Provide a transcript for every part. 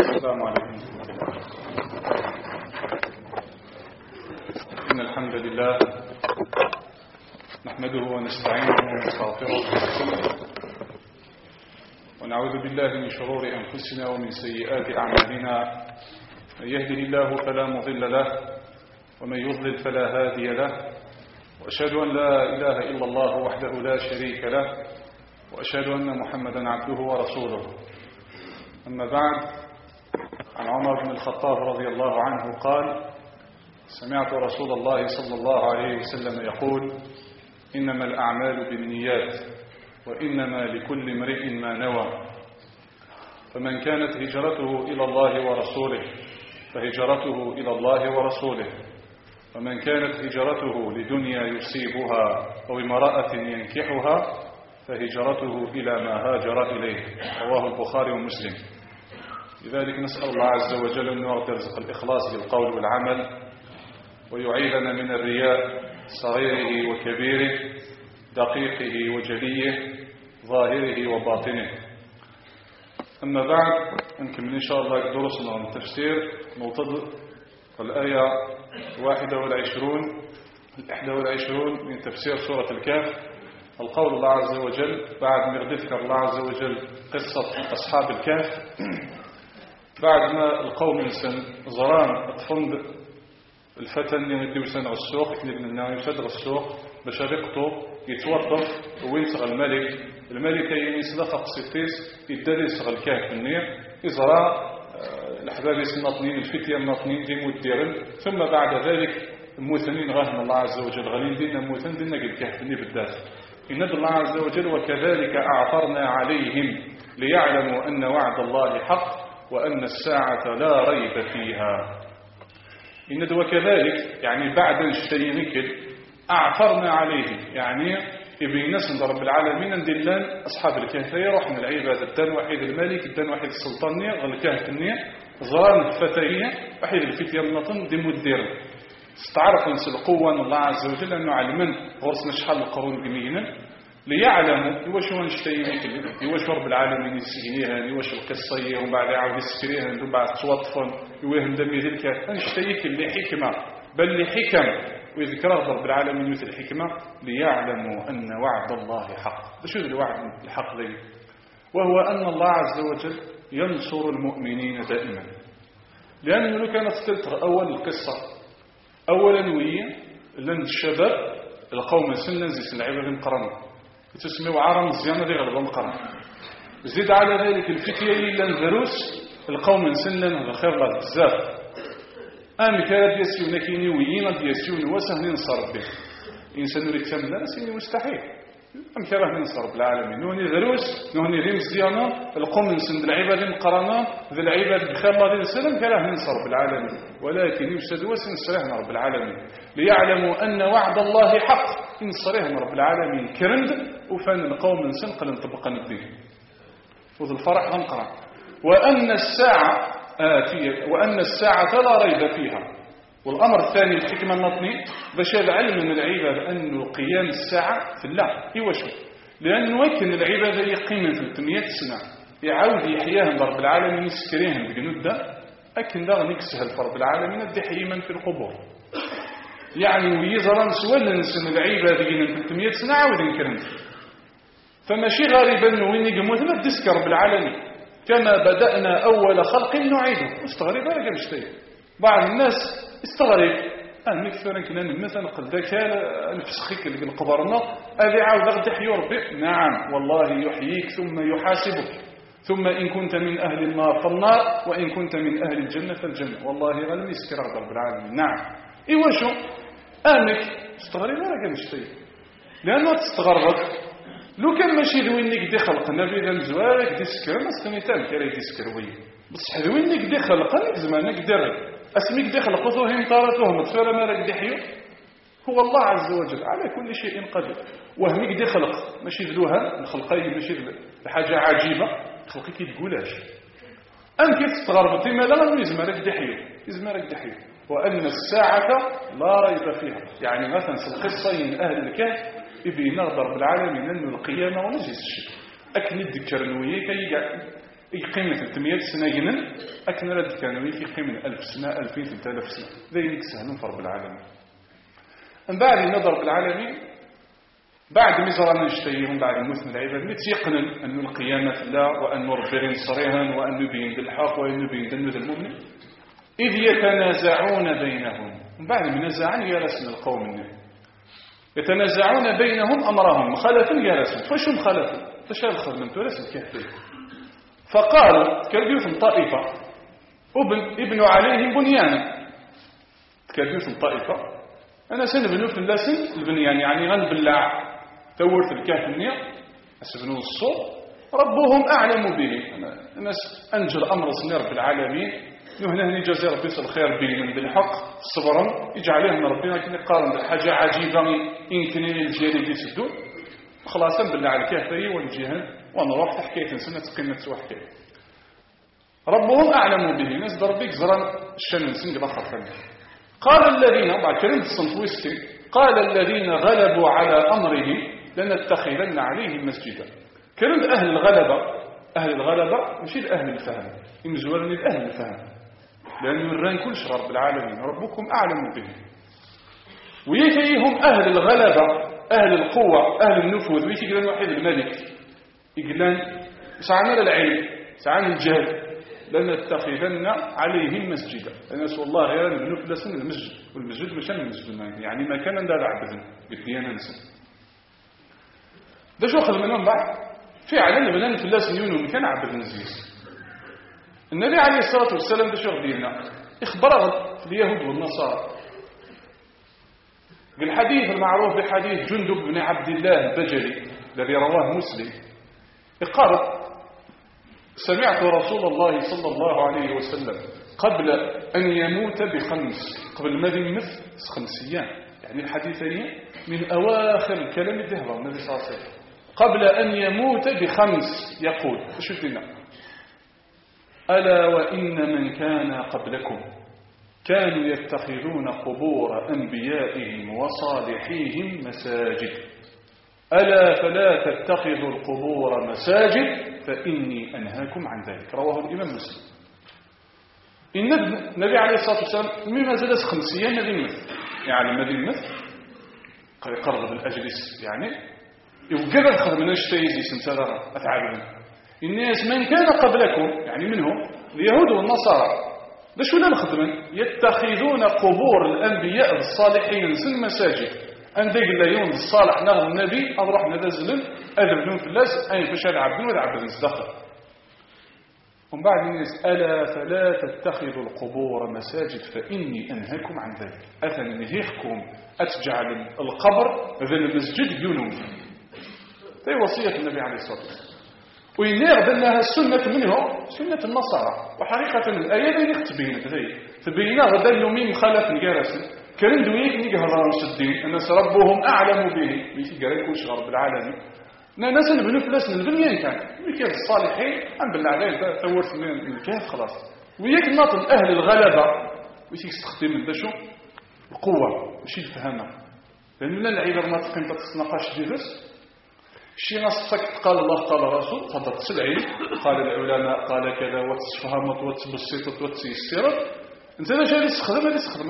السلام عليكم. إن الحمد لله نحمده ونستعينه ونستغفره ونعوذ بالله من شرور أنفسنا ومن سيئات أعمالنا. من يهده الله فلا مضل له ومن يضلل فلا هادي له، وأشهد أن لا إله إلا الله وحده لا شريك له، وأشهد أن محمدا عبده ورسوله. أما بعد، عن عمر بن الخطاب رضي الله عنه قال: سمعت رسول الله صلى الله عليه وسلم يقول: إنما الأعمال بالنيات وإنما لكل امرئ ما نوى، فمن كانت هجرته إلى الله ورسوله فهجرته إلى الله ورسوله، ومن كانت هجرته لدنيا يصيبها أو امرأة ينكحها فهجرته إلى ما هاجر إليه. رواه البخاري ومسلم. لذلك نسأل الله عز وجل أن يرزق الإخلاص بالقول والعمل، ويعيذنا من الرياء صغيره وكبيره، دقيقه وجليه، ظاهره وباطنه. أما بعد، نكمل إن شاء الله درسنا من التفسير. نوصل الآية 21 من تفسير سورة الكهف. القول الله عز وجل بعد ما يذكر الله عز وجل قصة أصحاب الكهف، بعد ما القوم إنسان زران اطفند الفتن اللي يديو سنة السوق اللي بننا يسدغ السوق باش رقته يتوظف وينسغ الملك يسلخ قصيتيس يدري يسغ الكهف النير يزرع الأحباب الناطنين الفتية الناطنين دي مديرن، ثم بعد ذلك الموثنين غاهم الله عز وجل غالين دينا موثن دينا الكهف النير بالذات. إن الله عز وجل: وكذلك أعثرنا عليهم ليعلموا أن وعد الله حق وأن الساعة لا ريب فيها. إن وكذلك يعني بعد اشتينك أعثرنا عليهم، يعني إبيناس رب العالمين ندلان أصحاب الكهف يروح من العبادة الدان وحيد الملك الدان وحيد السلطانية والكهف النية زران الفتية وحيد الفتية النطن دي مدير استعرف نفس القوة الله عز وجل أنه علمن غرسنا شحال القرون بمينا ليعلموا يواش هو نشتينك يواش رب العالمين يسجنيها يواش القصية ومن بعد يعاود يسكريها ومن بعد توطفن يوهم دمي ذلك نشتيك اللي حكمة بل لحكم ويذكر رب العالمين مثل الحكمة ليعلموا أن وعد الله حق. شو الوعد الحق ذي؟ وهو أن الله عز وجل ينصر المؤمنين دائما. لأنه لو كانت تلتر أول القصة أولا ويا لأن الشباب القوم سنن زي سنعيبا بمقرن تسميوا عرم الزيانة دي غلبا مقرن. زيد على ذلك الفتية لأن ذروس القوم سنن الخير الله بزاف أمي كانت يسيون كيني ويين يسيون وسهل ينصر به إنسان يريد تملا سيني مستحيل. أم كراه ننصر بالعالمين نوني ذروس نوني ريم الزيانة القوم نسند العباد مقرنة ذي العباد بخير الله دين السلام كراه ننصر بالعالمين، ولكن يفسد وسن صريحنا رب العالمين ليعلموا أن وعد الله حق. إن صريحنا رب العالمين كرند وفان القوم نسنقل انطبقا الدين وذو الفرح غنقرا وأن الساعة آتية وأن الساعة لا ريب فيها. والأمر الثاني الحكمة النطني باش العلم من العباد أنه قيام الساعة في الله يوشو، لأنه يمكن العبادة يقيم 300 سنة يعاود يحياهم رب العالمين يسكريهم بجنود ده أكن ده نكسها فرب العالمين الدي حيما في القبور، يعني ويزران سوال نسن العبادة من 300 سنة عاود ينكرن. فماشي غريبا أنه وين يقموثنا تذكر رب العالمين كما بدأنا أول خلق نعيده. استغرب ولا كان شيء بعض الناس استغرب أنا كثيرا كنا مثلا قد ذاك نفسخك اللي قبرنا هذه عاود غدا يحيي ربي. نعم والله يحييك ثم يحاسبك، ثم إن كنت من أهل النار فالنار وإن كنت من أهل الجنة فالجنة. والله غير يسكر رب العالمين. نعم إيوا شو أنك استغرب ولا كان شيء لأنه تستغربك لو كان ماشي ذوينك دي خلقنا بيدا مزوارك دي سكر ما سكنيتان كري دي سكر وي بصح ذوينك دي خلقنا زمانك دير اسميك دي خلقتهم طارتهم متفرى مالك دي حيو هو الله عز وجل على كل شيء قدير. وهميك دي خلق ماشي ذلوها الخلقية ماشي بحاجة عجيبة خلقك تقولاش أنك تستغرب ما لا يزمارك دي حيو يزمارك دي حيو. وأن الساعة لا ريب فيها، يعني مثلا في القصة من أهل الكهف إذا نغضر بالعالمين أنه القيامة ونجيس الشيء أكن يذكر نويه كي يقيم 300 سنة جنن أكن رد كانوا يقيم 1000 سنة 2000 3000 سنة ذي سهلون في رب العالمين. من بعد النظر بالعالمين بعد مزران نشتيهم بعد المثل العباد نتيقن أن القيامة لا وأن ربنا صريها وأن نبين بالحق وأن نبين بالنذ المؤمن إذ يتنازعون بينهم. من بعد منازعان يرسم القوم النبي يتنازعون بينهم أمرهم مخالفا يرسم فاش مخالفا فاش الخدمة ترسم الكهفين. فقال تكلموا طائفة ابن عليهم بنيانا تكلموا طائفة أنا سنبنوا في اللسن البنيان يعني غنبلع تورث الكهف النية أسبنوا الصوت ربهم أعلم به. الناس أنجر أمر سنير بالعالمين يهنه جزي ربي الخير بهم بالحق صبرا يجعلهم ربنا كنا قارن بالحاجة عجيبة يمكن الجيري يسدون خلاصا بالله على الكهفي والجهن ونروح حكاية سنة قيمة حكاية ربهم أعلم به الناس ضربيك زران الشمن سنق بخر فنه. قال الذين بعد كلمة الصنفويستي قال الذين غلبوا على أمره لنتخذن عليهم مسجدا. كلمة أهل الغلبة مش أهل الفهم يمزورني لأهل الفهم لأنه الران كل شرار بالعالمين ربكم أعلم به. ويكيهم أهل الغلبة أهل القوة أهل النفوذ ويكي يقولون واحد الملك يقولون سعنا العلم سعنا الجهل لنتخذن عليهم مسجدا. نسأل الله غير نبنوا في لسن المسجد والمسجد مش المسجد يعني ما كان ندار عبدنا بالديانة نسل ده شو أخذ منهم بعد فعلا بنان في اللسن يونو كان عبد النزيز. النبي عليه الصلاة والسلام ده شو أخذينا إخبره في اليهود والنصارى بالحديث المعروف بحديث جندب بن عبد الله البجلي الذي رواه مسلم قال سمعت رسول الله صلى الله عليه وسلم قبل أن يموت بخمس قبل ما يموت 5 أيام يعني الحديثين من أواخر الكلام الذهب النبي صلى الله عليه وسلم قبل أن يموت ب5 يقول شوف لنا ألا وإن من كان قبلكم كانوا يتخذون قبور أنبيائهم وصالحيهم مساجد ألا فلا تتخذوا القبور مساجد فإني أنهاكم عن ذلك. رواه الإمام مسلم. النبي عليه الصلاة والسلام مما زال 5 أيام الذي مثل يعني الذي مثل يقرب الأجلس يعني يوجد الخر من الشتيزي سنسالة أتعلم الناس من كان قبلكم يعني منهم اليهود والنصارى ده شو لنا خدمن يتخذون قبور الأنبياء الصالحين سن مساجد عندك اليوم الصالح نغم النبي أضرح نذزلن أذبنون في الناس أين فشل عبدون ولا عبدون الزدخل. ومن بعد الناس ألا فلا تتخذوا القبور مساجد فإني أنهاكم عن ذلك. أثنى نهيكم أتجعل القبر ذن المسجد يونون هي وصية النبي عليه الصلاة والسلام. وينير بأنها السنة منه سنة النصارى وحقيقة الآية ذي تبين تبينها غدا يومين مخالف نجارس كان دويك نيجي هران الدين الناس ربهم أعلم به بيجي قال كل شغل بالعالمين ناس اللي بنفلس من الدنيا كان ويكيف الصالحين أم بالله عليه تورث من الكهف خلاص وياك ناطن أهل الغلبة ويجي يستخدم من شو القوة وشي الفهمة لأن من العبر ما تقيم تتناقش جلس الشيء نصك قال الله قال رسول قد تسلعي قال العلماء قال كذا وتفهمت وتبسطت وتيسرت انت لا جاي تستخدم هذا يستخدم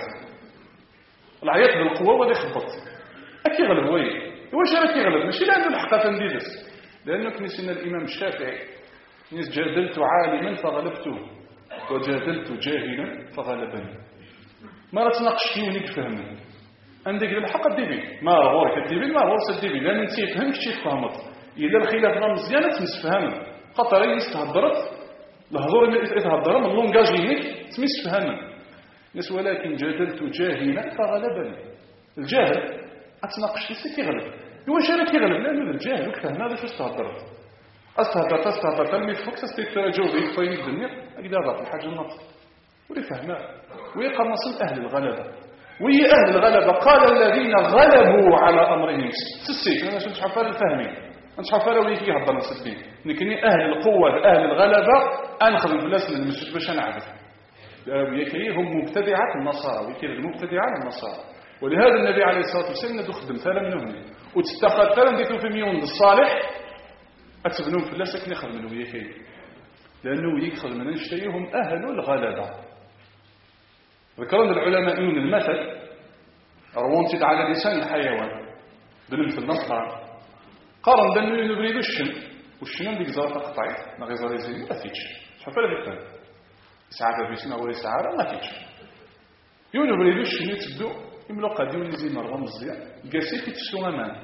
العياط بالقوة ولا يخبط أكي غلب وين واش راه كيغلب ماشي لأنه الحقيقة نديرس لأنه كنيسنا الإمام الشافعي نيس جادلت عالما فغلبته وجادلت جاهلا فغلبني ما رتناقش فيه ونيك فهمني عندك الحق ديبي ما غور كديبي ما غور سديبي لأن انت فهمت شي فهمت إذا الخلاف راه مزيان تمسفهم خاطر يستهضرت الهضور اللي يتهضر من لونجاجينيك تمس فهمن ناس ولكن جادلت جاهلا فغلبني الجاهل اتناقش لي كيغلب واش انا كيغلب لانه الجاهل وكفهم هذا شو استهضرت استهضرت ملي فوق تستراجعوا فين الدنيا هكذا ضاف الحاجه النطق ولي فهمها ويقام نصل اهل الغلبه وهي اهل الغلبه قال الذين غلبوا على امرهم سسيت انا شنو حفر الفهمي انت حفر ولي يهضر نصدي لكني اهل القوه اهل الغلبه انخدم في الناس المسجد باش نعرف ويكريهم مبتدعات النصارى ويكري المبتدعات النصارى ولهذا النبي عليه الصلاة والسلام دخدم ثلا منهم وتستخد ثلا ديتو في ميون الصالح أتبنون في الله سكن يخدمون ويكري لأنه يخدم من نشتريهم أهل الغلبة. ذكرنا العلماء المثل روانتد على لسان الحيوان بالمثل نصران قارن بأنه ينبريد الشن والشن ديك زارة قطعيت ما غير زي ما تيجي شوف هذا الكلام ساعة بيسنا ولا ساعة ما تيجي ينبريد الشن يتبدو يملو قديم زي مرة مزيان قاسي تسلو أمان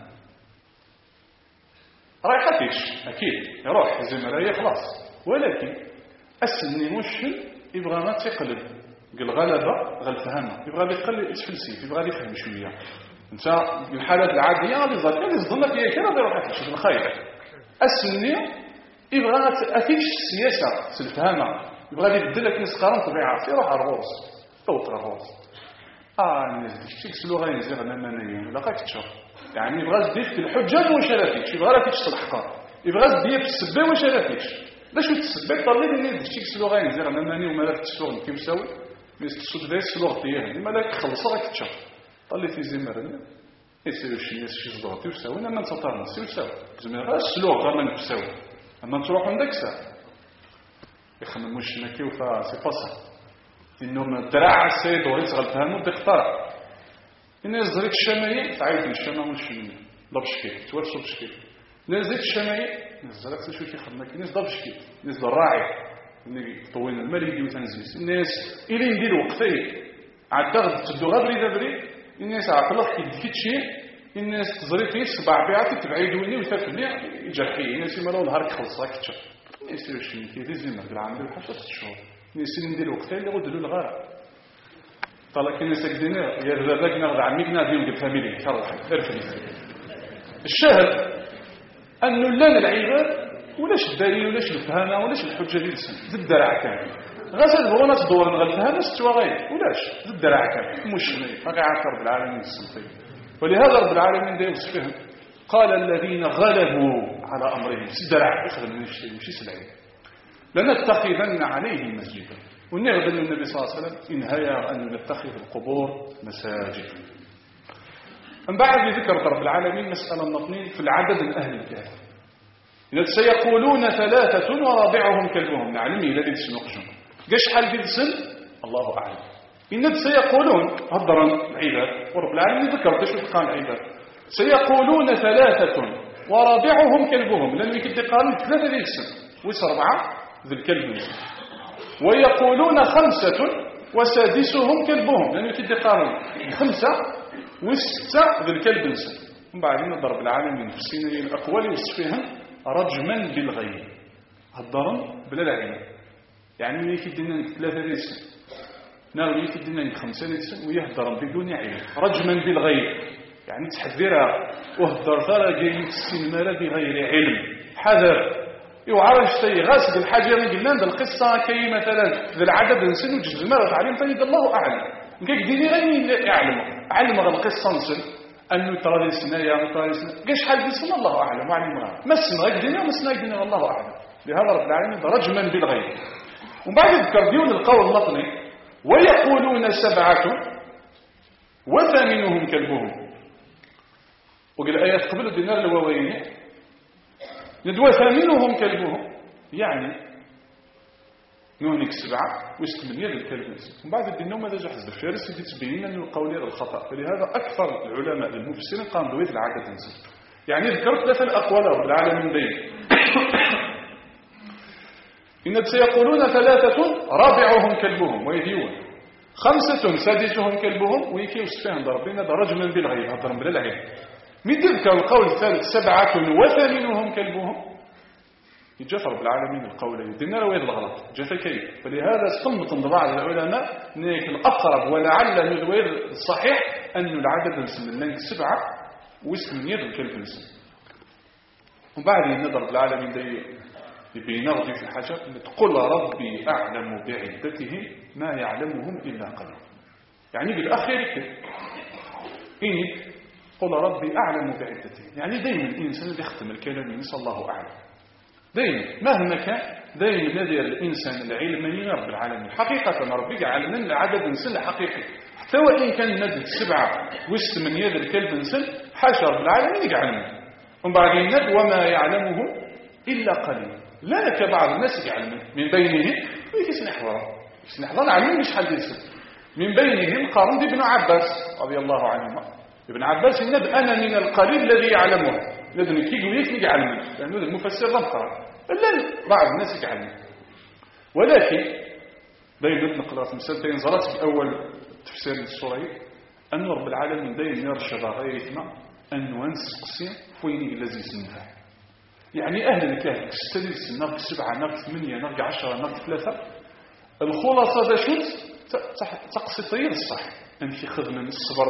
رايحة تيجي أكيد يروح زي ما رايح خلاص ولكن أسني والشن يبغى ما تقلب الغلبة غلفهمة يبغى يقلل يتفلسف يبغى يفهم شوية انت الحالات العادية غادي يظن لك هي كذا يروح يكشف الخير السني يبغى أكيد السياسة سلفهمة يبغى يبدل لك نسقارن طبيعة يروح على الغوص توتر الغوص الناس ديك سلو غينزيغ الأمانيين ولا غاك تشوف يعني يبغى يديك الحجة واش رافيكش يبغى راك تشطح يبغى يديك السبة واش رافيكش باش تسبب طلي لي ديك سلو غينزيغ الأماني وما لا تسوق كيمساوي السود دايس سلوغ ديالها لما لا تخلصها راك تشوف طلي في زمرنا يسير شي ناس شي صداع تيساوي ما نتطرن تيساوي زمر السلوغ ما نفساوي اما تروح عندك ساعه يخمم واش نكيو فا سي با سا انه الدراع السيد ويصغر فهمو بيختار الناس زريك الشمالي تعيط الشمال والشمال ضبشكي توصل بشكي نزيد الشمالي نزلت شو كيخدم الناس ضبشكي الناس الراعي طوينا المال يديو تنزيس الناس إلي ندير وقتي عاد تبدو غبري دبري الناس عقلك كيديك شيء الناس تزري فيه سبع بيعات تبعيدوني وتفلي يجرحي الناس يمالو نهار يخلص راك تشوف يصير شي كيدير زينا بالعام بحال 6 شهور الناس اللي ندير وقتي اللي غدلو الغار طلع الناس كدينا يا الرباك ناخذ عميكنا ديال الفاميلي كروح الشاهد انه لا العباد ولاش الدليل ولاش الفهامه ولاش الحجه ديال السن زد الدرع كامل غسل هو ناس دور من الفهامه استوى غير ولاش زد الدرع كامل مشمل باقي عارف رب العالمين السلطين ولهذا رب العالمين دا يوصفهم قال الذين غلبوا على امرهم الدرع يخدم من الشيء ماشي سلعين لنتخذن عليهم مسجدا ونغبن النبي صلى الله عليه وسلم انهيا ان نتخذ القبور مساجد. من بعد ذكر رب العالمين مساله نطنين في العدد الاهل الكافر إن سيقولون 3 ورابعهم كلبهم نعلمي الذي سنقجم قاش حال ديال السن الله أعلم إن سيقولون هضرا العباد ورب العالمين ذكر باش قال العباد سيقولون 3 ورابعهم كلبهم لأن يكدي قالوا 3 ديال السن ويس 4 ذي الكلب ويقولون 5 وسادسهم كلبهم لأن يكدي قالوا 5 و6 ذي الكلب من بعدين ضرب العالمين في السنين الأقوال يوصفهم رجما بالغيب هالضرم بلا العلم يعني يكدنا 3 ريس ناوي يكدنا 5 ريس ويهضر بدون علم رجما بالغيب يعني تحذرها وهضر ثرى جاي السينما بغير علم حذر يعرج شيء غاسد الحاجه اللي قلنا هذه القصه كاين مثلا ذا العدد نسن وجز المرض عليهم فيد الله اعلم كاين ديني غير يعلم علم القصه نسن أنه ترى السنايا وترى السنايا قاش حال بسم الله أعلم وعلم غير ما السنايا الدنيا وما السنايا الدنيا والله أعلم لهذا رب العالمين رجما بالغيب. وبعد ذكر ديون القول اللطني ويقولون 7 وثامنهم كلبهم وقال الآيات قبل الدينار الواوين ندوى ثامنهم كلبهم يعني نونيك 7 و8 للكلب ومن بعد الدين ماذا جاء حزب الفارس تبين أن القول غير الخطأ فلهذا أكثر العلماء المفسرين قاموا بهذه العادة تنزل يعني ذكرت 3 أقوال رب العالمين بين إن سيقولون 3 رابعهم كلبهم ويديون 5 سادسهم كلبهم ويكي وصفهم ربنا رجما بالغيب هضرهم بلا العلم من تذكر القول الثالث 7 وثامنهم كلبهم يجاف رب العالمين القول يدينا ويد الغلط جاف كيف فلهذا استنبط بعض العلماء انك الأقرب ولعل الويد الصحيح أن العدد نسمى لنا 7 و8 الكلب نسمى وبعد نضرب العالمين دي يبين نغضي في الحاجة تقول ربي أعلم بعدتهم ما يعلمهم إلا قليل يعني بالأخير كيف إني قل ربي أعلم بعدتهم يعني دائما الإنسان يختم الكلام ينسى الله أعلم دائما مهما كان دائما الذي الإنسان العلم من رب العالمين حقيقة ربك علمنا العدد نسل حقيقي حتى وإن كان ندد 7 و8 الكلب نسل حاشا رب العالمين يعلمنا ومن بعد الند وما يعلمهم إلا قليل لا كبعض الناس يعلمون من بينهم يسنحضر علمون شحال ديال من بينهم قارون بن عباس رضي الله عنهما. ابن عباس ينب أنا من القليل الذي يعلمه لازم يقول لك يعلمون لأنه المفسر لم قرأ إلا بعض الناس يعلمون. ولكن بين نقرأ مثلا تنظرت بأول تفسير السورة أن رب العالمين دايما يرشد غيرتنا أن نسقسي فوين الذي سنفع. يعني أهل الكهف السادس نرق 7 نرق 8 نرق 10 نرق 3 الخلاصة دا شوت تقصي طير الصح أنت خدمة من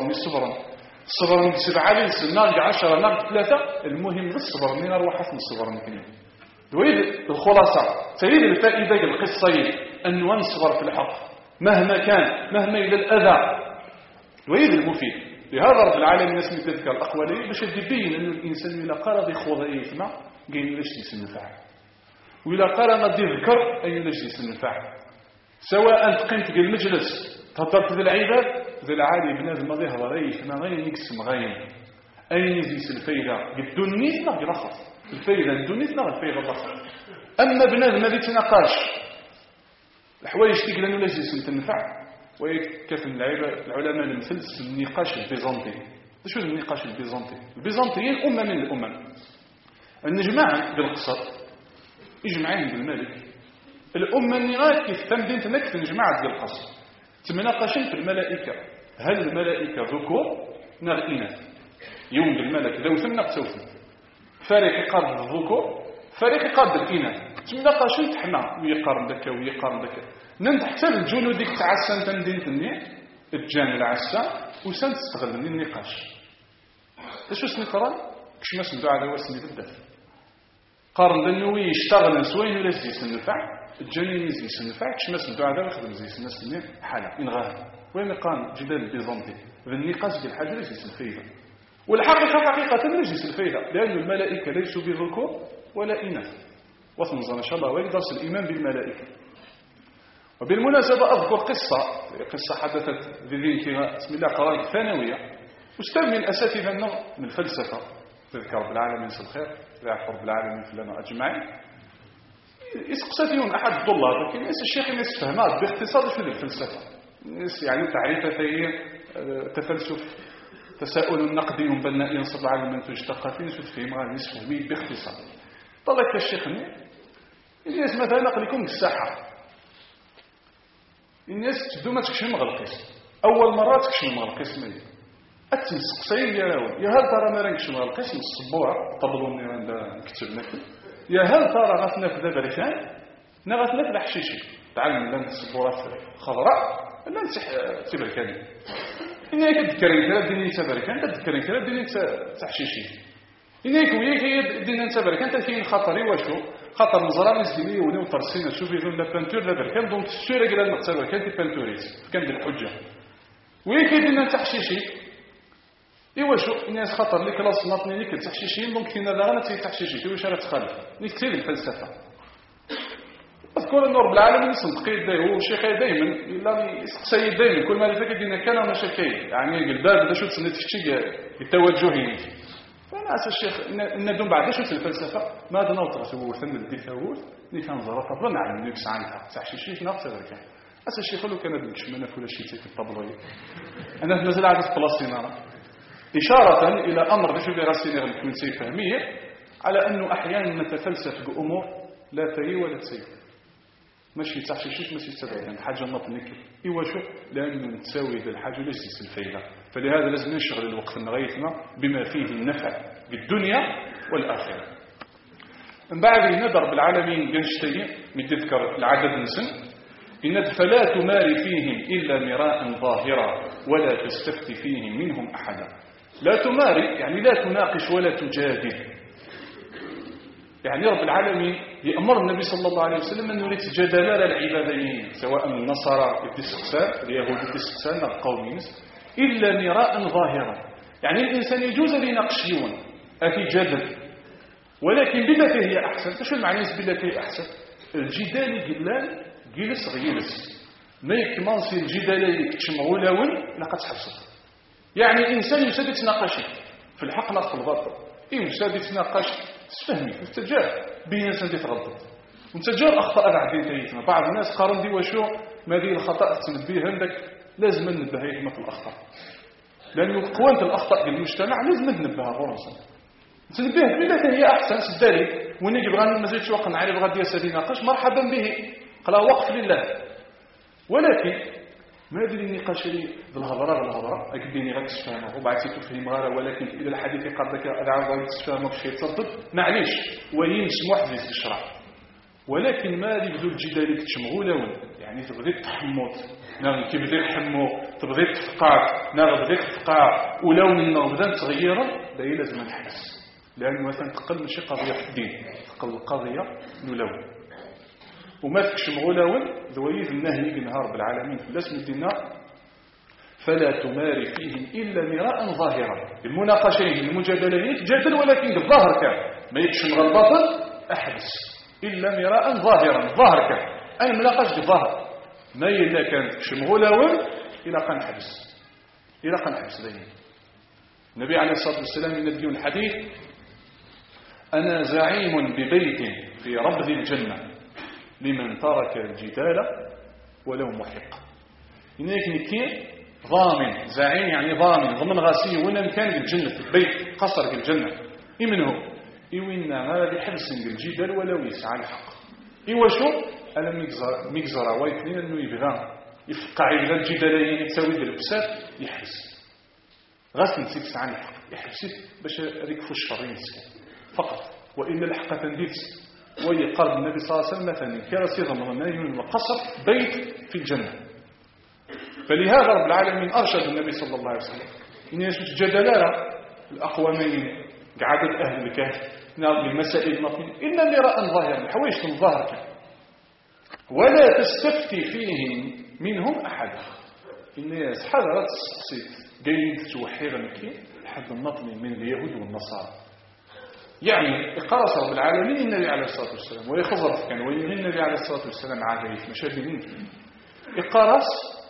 الصبر من 7 ليس نرق 10 نرق 3 المهم الصبر من أرواح من الصبر ممكن دويد الخلاصة تريد الفائدة القصة أن نصبر في الحق مهما كان مهما إلى الأذى دويد المفيد. لهذا رب العالمين اسمي تذكر الأقوالي باش يبين أن الإنسان إلا قال يخوض أي إثم قاين لاش يسنفع وإلا قال ما يذكر أي لاش يسنفع سواء تقيمت في المجلس تهضرت ذي العباد ذي العالي بنادم ما ظهر أي إثم غير يقسم غير أي نزيس الفايدة قدونيت نغي لخص الفايدة ندونيت نغي الفايدة لخص. أما بنادم ما يتناقاش الحوايج تقلن ولا جيس تنفع ويكفي العلماء المثل النقاش البيزنطي. شو النقاش البيزنطي؟ البيزنطيين أمة من الأمم النجماع بالقصر يجمعين بالملك الأمة النغاية كيف تمدين تنكف نجماعة بالقصر تمناقشين في الملائكة هل الملائكة ذكور نغ إناث يوم بالملك ذو ثم نقتوثم فريق يقارن الذكور فريق يقارن الإناث تمناقشين تحنا ويقارن دكا ويقارن دكا ننت حتى الجنود ديك تعسان تندين تني الجان العسا وسان تستغل النقاش شو سنقرا كش ما سندو على واسني بالدف قارن لانه يشتغل سوين ولا زيس النفع الجنين يزيس النفع كش ما سندو على يخدم زيس الناس اللي حاله انغاه وين قام جدال البيزنطي بالنقاش ديال الحاجه ليس الفايده والحقيقه حقيقه ليس الفايده لان الملائكه ليسوا بذكور ولا اناث وثنظر ان شاء الله ويدرس الايمان بالملائكه. وبالمناسبة أذكر قصة حدثت بذلك بسم الله قرار ثانوية أستاذ من أساتذة من الفلسفة تذكر رب العالمين في الخير يعفو رب العالمين في لنا أجمعين يسقساتيون أحد الطلاب لكن الشيخ الناس فهمات باختصار في الفلسفة يعني تعريفة هي تفلسف تساؤل نقدي بناء ينصب على المنتج ثقافي تفهم غير نسفهمي باختصار. طلعت الشيخ الناس مثلا نقلكم الساحة الناس تبدو ما تكشم غلقيس أول مرة تكشم غلقيس ملي أتنسقسين يا هل ترى ما رنكشم غلقيس الصبوع طبلوا النيران دا نكتب لكم يا هل ترى غثنا في ذا بريكان نغثنا في الحشيشي تعلم لنا الصبورات خضراء لا نسح تبركاني إنك تذكرين كلا ديني تبركان تذكرين كلا ديني تحشيشي إنك وياك ديني تبركان تكين خطري وشو خاطر نزرع نسلي ونيو ترسينا شوف يقول لا بانتور لا بركان دونك السوره قال المقتبه كانت بانتوريت كان بالحجه وين كيدينا تحشيشي ايوا شو الناس خاطر لي كلاص ناطني ليك تحشيشين دونك كاين داغنا تي تحشيشي واش راه تخالف نكتب الفلسفه اذكر ان رب العالمين صدقي هو الشيخ دائما الا يسقسي دائما كل ما كدينا كان مشاكل يعني الباب دا شو تسنت في التوجهي فأنا أسأل الشيخ ندون بعد شو الفلسفة ماذا نوطر سوور ثم الدي ثور اللي كان ظرف طبعا على النفس عنها تحشيشي نقص ذلك أسأل الشيخ لو كان بدش منه ولا شيء في الطبلوية أنا نزل على فلسطين إشارة إلى أمر بشو براسيني غنكون فهمية على أنه أحيانا نتفلسف بأمور لا تري ولا تسير ماشي تحشيشيش ماشي تبعيدا حاجة نطنك إيوا شو لأنه نتساوي ذا الحاجة ليس الفايدة فلهذا لازم نشغل الوقت نغيثنا بما فيه النفع بالدنيا والآخرة. من بعد ندر بالعالمين جنشتين من تذكر العدد نسن إن فلا تماري فيهم إلا مراء ظاهرا ولا تستفتي فيهم منهم أحدا. لا تماري يعني لا تناقش ولا تجادل يعني رب العالمين يأمر النبي صلى الله عليه وسلم أنه يتجادل العبادين سواء النصارى الدسقسان اليهود الدسقسان القوم إلا مراء ظاهرا يعني الإنسان يجوز لنقشيون أفي جدل ولكن بالتي هي أحسن شو المعنى بالتي هي أحسن الجدال جلال جلس غيلس ما يكمنصي الجدال يكتشمغولاون لقد حفظت يعني الإنسان يساد يتناقش في الحق نقل الباطل يساد يتناقش تفهمي تتجاه بين إنسان يتغضب وانت جاء الأخطاء بعدين تيتنا بعض الناس قارن دي وشو ما دي الخطأ تنبيه عندك لازم ننبه يتمة الأخطاء لأنه قوانت الأخطاء بالمجتمع لازم ننبهها فرنسا تنبيه بلا هي أحسن سدالي ونجي بغان مزيد شو وقنا عليه بغا ديال سبيل ناقش مرحبا به قال وقف لله ولكن ما هذه النقاش اللي بالهضره اكديني غير تفهمه وبعد تفهم غير ولكن اذا الحديث قد لك ادعى تفهمه بشي يتصدق معليش وين مسموح في الشرع ولكن ما يبدو الجدال تشمغوله يعني تبغي تحمض نعم كيبدا يحمو تبغي تفقع نعم تبغي تفقع ولو من بدا تغيره داير لازم نحبس لانه مثلا تقل ماشي قضيه في الدين تقل القضيه نلون وما تكشمغوا لون ذويذ النهي بنهار بالعالمين في الاسم ديننا فلا تماري فيهم إلا مراء ظاهرا المناقشين المجادلين يتجادل ولكن الظاهر كان ما يكشمغ الباطل أحبس إلا مراء ظاهر كان أي مناقش الظاهر ما إلا كان تكشمغوا لون إلا كان حبس دين النبي عليه الصلاة والسلام ينبيون الحديث أنا زعيم ببيت في ربض الجنة لمن ترك الجدال ولو محق إنك نكين ضامن زعيم يعني ضمن غاسي وين كان الجنة البيت قصر الجنة إمنه إوينا ما بحبس الجدال ولو يسعى الحق إيوشو ألا ميكزر وايتنين أنه يبغى يفقع إلى الجدالين يتساوي بالبسات يحبس غاسل نسيت سعى الحق يحبس باش يكفو الشر ينسكن فقط وإلا الحق تنديت ويقرب النبي صلى الله عليه وسلم مثلا كرسي ضمن وقصر بيت في الجنة فلهذا رب العالمين أرشد النبي صلى الله عليه وسلم إن يشوف جدلالة الأقوامين قعدت أهل الكهف للمسائل المطلوبة إلا مراء ظاهرا حويش الظاهر كان ولا تستفتي فيهم منهم أحد الناس حضرت السقسيط قيد توحير مكين حد النطل من اليهود والنصارى يعني إقراص رب العالمين النبي عليه الصلاة والسلام ويخضر كان ويمين النبي عليه الصلاة والسلام عادي مشابهين إقراص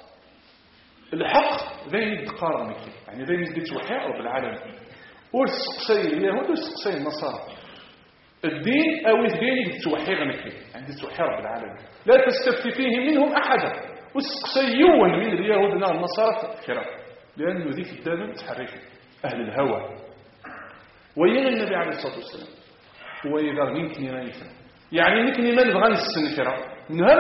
الحق ذين يدقار مكين يعني ذين يدقى توحير رب العالمين والسقسي اليهود والسقسي النصارى الدين أو الدين يتوحير مكين يعني يتوحير رب العالمين لا تستفتي فيه منهم أحدا والسقسيون من اليهود والنصارى كرام لأنه ذيك الدابة تحرك أهل الهوى وين النبي عليه الصلاة والسلام وإذا يمكن رايفا يعني يمكن ما نبغى نستنكره نهار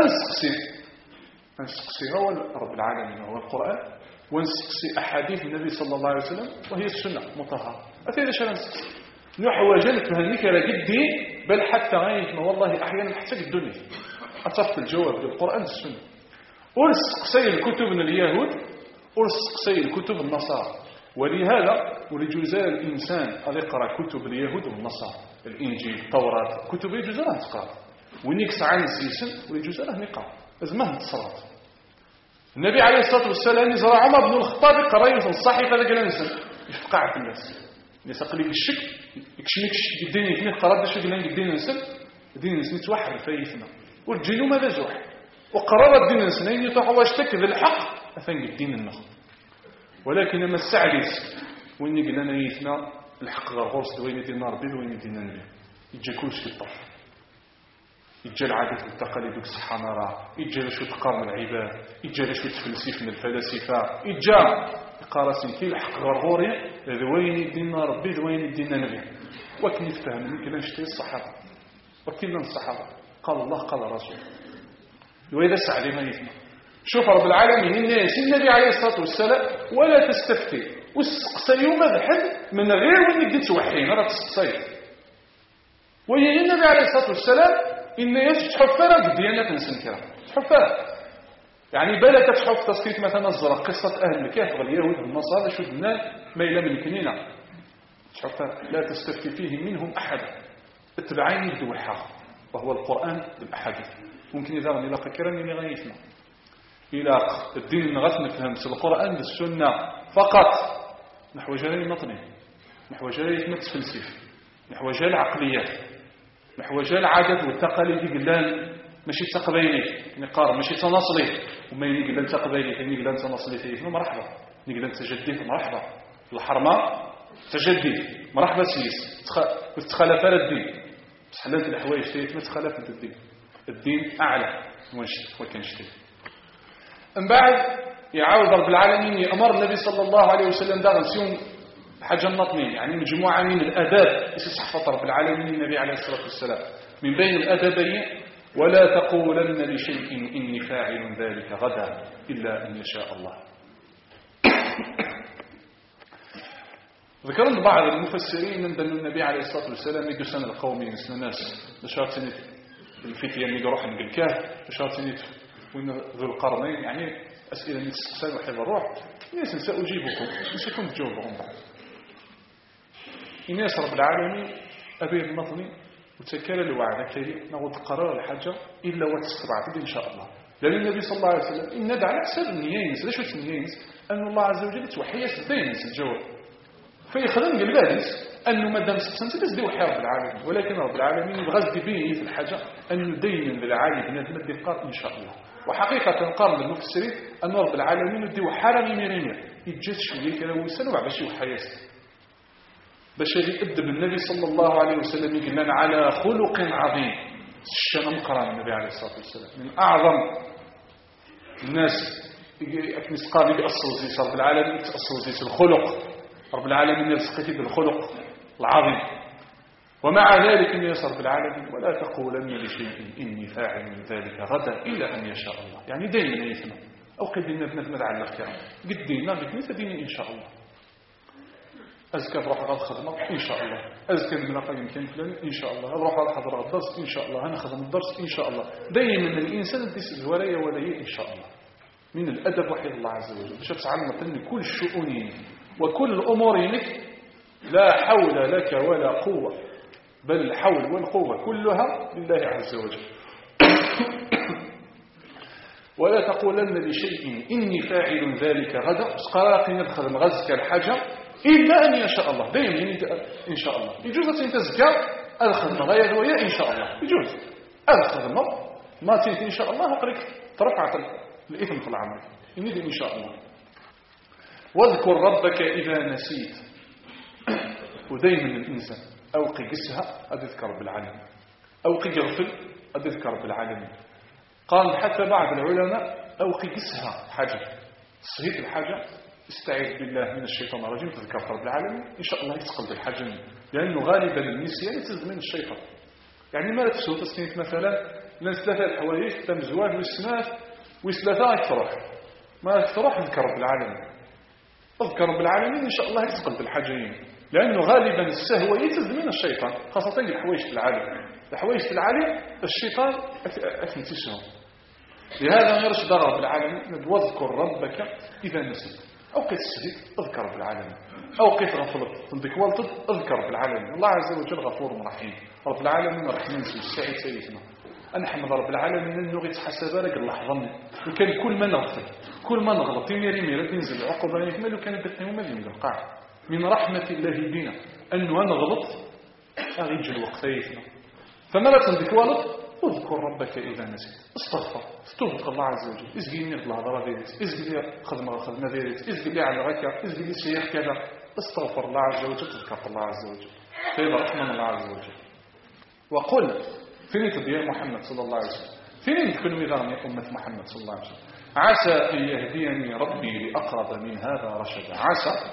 نسقسي هو رب العالمين هو القرآن ونسقسي أحاديث النبي صلى الله عليه وسلم وهي السنة مطهرة أتينا شرا نسقسي نحوجل تهنيكرا جدي بل حتى غاية ما والله أحيانا حتى الدنيا أتصف الجواب بالقرآن السنة ونسقسي الكتب من اليهود ونسقسي الكتب النصارى ولهذا ولجزاء الإنسان أن يقرأ كتب اليهود والنصارى الإنجيل التوراة كتب يجوز له تقرأ ونكس عن السيسن ولجزاء له نقرأ أزمه الصلاة النبي عليه الصلاة والسلام يزرع عمر بن الخطاب قرأ في الصحيفة ذاك الإنسان يفقع في الناس يسقلي بالشك يكشنيكش الدين يتنيه قرأ باش يقول لك الدين الإنسان الدين الإنسان يتوحد فايتنا والجنو ماذا زوح وقرر الدين الإنسان يطلع واشتك بالحق أثني الدين النخل ولكن لما استعليس وين قلنا نيتنا الحق غير غرس وين يدينا ربي وين يدينا نبي يجي كلش في الطرف يجي العادات والتقاليد والصحة نرى يجي شو تقارن العباد يجي شو تفلسف من الفلاسفة يجي قارسين كي الحق غير غوري وين يدينا ربي وين يدينا نبي وكن يفهم يمكن نشتري الصحابة وكلنا الصحابة قال الله قال رسول وإذا سعدي ما يثنى شوف رب العالمين الناس النبي عليه الصلاة والسلام ولا تستفتي والسقسي مذحل من غير وين يجي توحين راه تسقسي وهي النبي عليه الصلاة والسلام الناس تحفر الديانات نسنكرها تحفر يعني بالك تحف تصفيت مثلا الزرق قصة أهل الكهف واليهود والنصارى شو دنا ما إلا من كنينة تحفر لا تستفتي فيه منهم أحد اتبعين الدوحة وهو القرآن بالأحاديث ممكن إذا غني لقى كراني غايتنا إلى الدين نغث نفهم في القرآن بالسنة فقط نحو جلال المطني نحو جلال متفلسف نحو جلال عقليات نحو جلال عادات والتقاليد قلان ماشي تقبيلي نقار ماشي تناصلي وما يقلان تقبيلي يقلان تناصلي فيه مرحبا يقلان تجديد مرحبا الحرمة تجديد مرحبا سيس تخلف الدين بس حلالة الحوايج فيه ما تخلف الدين الدين أعلى وكنشتي. من بعد يعاود رب العالمين يأمر النبي صلى الله عليه وسلم داغ نسيون حاجة نطنين، يعني مجموعة من الأداب يصحفط رب العالمين النبي عليه الصلاة والسلام. من بين الأدبين: ولا تقولن لشيء إني فاعل ذلك غدا إلا أن يشاء الله. ذكرنا بعض المفسرين من أن النبي عليه الصلاة والسلام يدسن القوم ينسنا ناس بشارتين الفتية اللي يروح من الكهف بشارتين وإن ذو القرنين، يعني أسئلة نتسأل وحيد الروح الناس سأجيبكم نسيكم تجاوبهم بعد. الناس رب العالمين أبي المظلم وتكال الوعد كريم نغض قرار الحاجة إلا وتستبعد إن شاء الله. لأن النبي صلى الله عليه وسلم إن ندعى أكثر النيانس. ليش وش النيانس؟ أن الله عز وجل توحيس الدينس الجواب فيخدم قلبادس أنه مادام سقسنت تزدي وحياة العالمين، ولكن رب العالمين يبغى يبين في الحاجة أنه دين للعالم بنادم الدقاء إن شاء الله. وحقيقة قال المفسرين أن رب العالمين يدي وحرم ميرينيا يتجد شوية كلا ويسنوع باش يوحيس باش يأدب النبي صلى الله عليه وسلم يقول على خلق عظيم. الشام مقران النبي عليه الصلاة والسلام من أعظم الناس مسقال يأصل زي رب العالمين يتأصل زي الخلق. رب العالمين يرزقك بالخلق العظيم. ومع ذلك إن يسر بالعالمين ولا تقولن لشيء إني فاعل ذلك غدا إلا أن يشاء الله. يعني دائما يثنى أو قدنا بنتمد على الأخيار قدينا بكنيسة ديني إن شاء الله. أزكى بروح غد خدمة إن شاء الله. أزكى بنقل يمكن فلان إن شاء الله. أروح على حضر الدرس إن شاء الله. أنا خدم الدرس إن شاء الله. دائما الإنسان يدس الولاية وليه إن شاء الله. من الأدب وحيد الله عز وجل باش تعلم أن كل شؤونين وكل أمورينك لا حول لك ولا قوة، بل الحول والقوة كلها لله عز وجل. ولا تقولن لشيء إني فاعل ذلك غدا قراق ندخل غزك الحاجة إلا أن يشاء الله. دائما إن شاء الله يجوز أن تزكى الخدمة غير ويا إن شاء الله يجوز الخدمة ما تنت إن شاء الله أقرك ترفع الإثم في العمل إن شاء الله. واذكر ربك إذا نسيت. ودايما الإنسان أوقي قسها أذكر رب العالمين أوقي يغفل أذكر رب العالمين. قال حتى بعض العلماء أوقي قسها حاجة صحيح الحاجة استعيذ بالله من الشيطان الرجيم تذكر رب العالمين إن شاء الله يتقلب الحاجة منه. لأنه غالبا النسيان يتزمن الشيطان. يعني ما تفسو تسنيت مثلا ناس ثلاثة الحوايج تم زواج والسنات وثلاثة يتفرح ما يتفرح اذكر رب العالمين. اذكر رب العالمين إن شاء الله يتقلب الحاجة لأنه غالبا السهوة يتزمن الشيطان خاصة الحوايج في العالم. الحوايج في العالم الشيطان أثنتسهم. لهذا يرشد رب العالمين واذكر ربك إذا نسيت. أوقيت السهيد اذكر رب العالمين أوقيت غفلت تنضيك والطب اذكر رب العالمين. الله عز وجل غفور رحيم. رب العالمين رحمن السعيد سيدنا أنحمد رب العالمين أنه يتحسب لك اللحظة وكان كل ما نغفل كل ما نغلط يمير تنزل عقوبة يكمل وكان يدقني وما من القاع. من رحمة الله بنا أنه نغلط أغيج الوقت يثنى. فما لا تنضيك والط اذكر ربك إذا نسيت استغفر استغفر الله عز وجل ازقيني بالهضرة ديالك ازقي خدمة ديالك ازقي على غكا ازقي سياح كذا استغفر الله عز وجل تذكر الله عز وجل فإذا رحمن الله عز وجل. وقل فين تبيع محمد صلى الله عليه وسلم فين تكون نظام يا أمة محمد صلى الله عليه وسلم عسى أن يهديني ربي لأقرب من هذا رشدا. عسى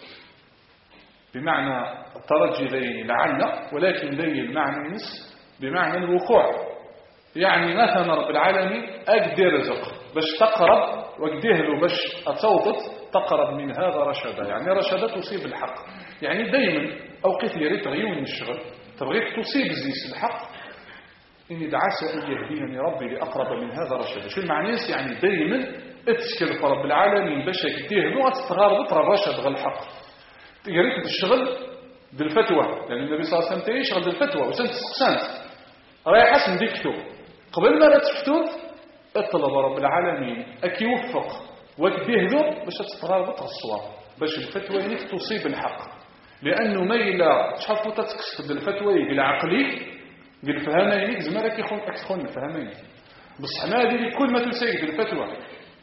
بمعنى الترجي ذي لعل ولكن ذي المعنى نس بمعنى الوقوع. يعني مثلا رب العالمين أقدر رزق باش تقرب وقديه باش أتوطط تقرب من هذا رشدا. يعني رشدا تصيب الحق. يعني دايما أوقات لي ريت غيون الشغل تبغيك تصيب زيس الحق إني دعسى أن يهديني ربي لأقرب من هذا رشدا. شو المعنى؟ يعني دايما اتسكر رب العالمين باش يقديه له تتغارب ترى الرشد غير الحق. قريت الشغل بالفتوى لأن النبي صلى الله عليه وسلم يشغل بالفتوى وسنت استقسانت رايح حسن ديكتو قبل ما لا تفتوت اطلب رب العالمين أكي يوفق وتبهذو باش تتغربط الصواب باش الفتوى ينك تصيب الحق. لأنه ما إلا تحفو تتكسد الفتوى يقل عقلي قل فهمينك زمالك يخون أكتخون الفهمينك بس حمادي كل ما تسيد الفتوى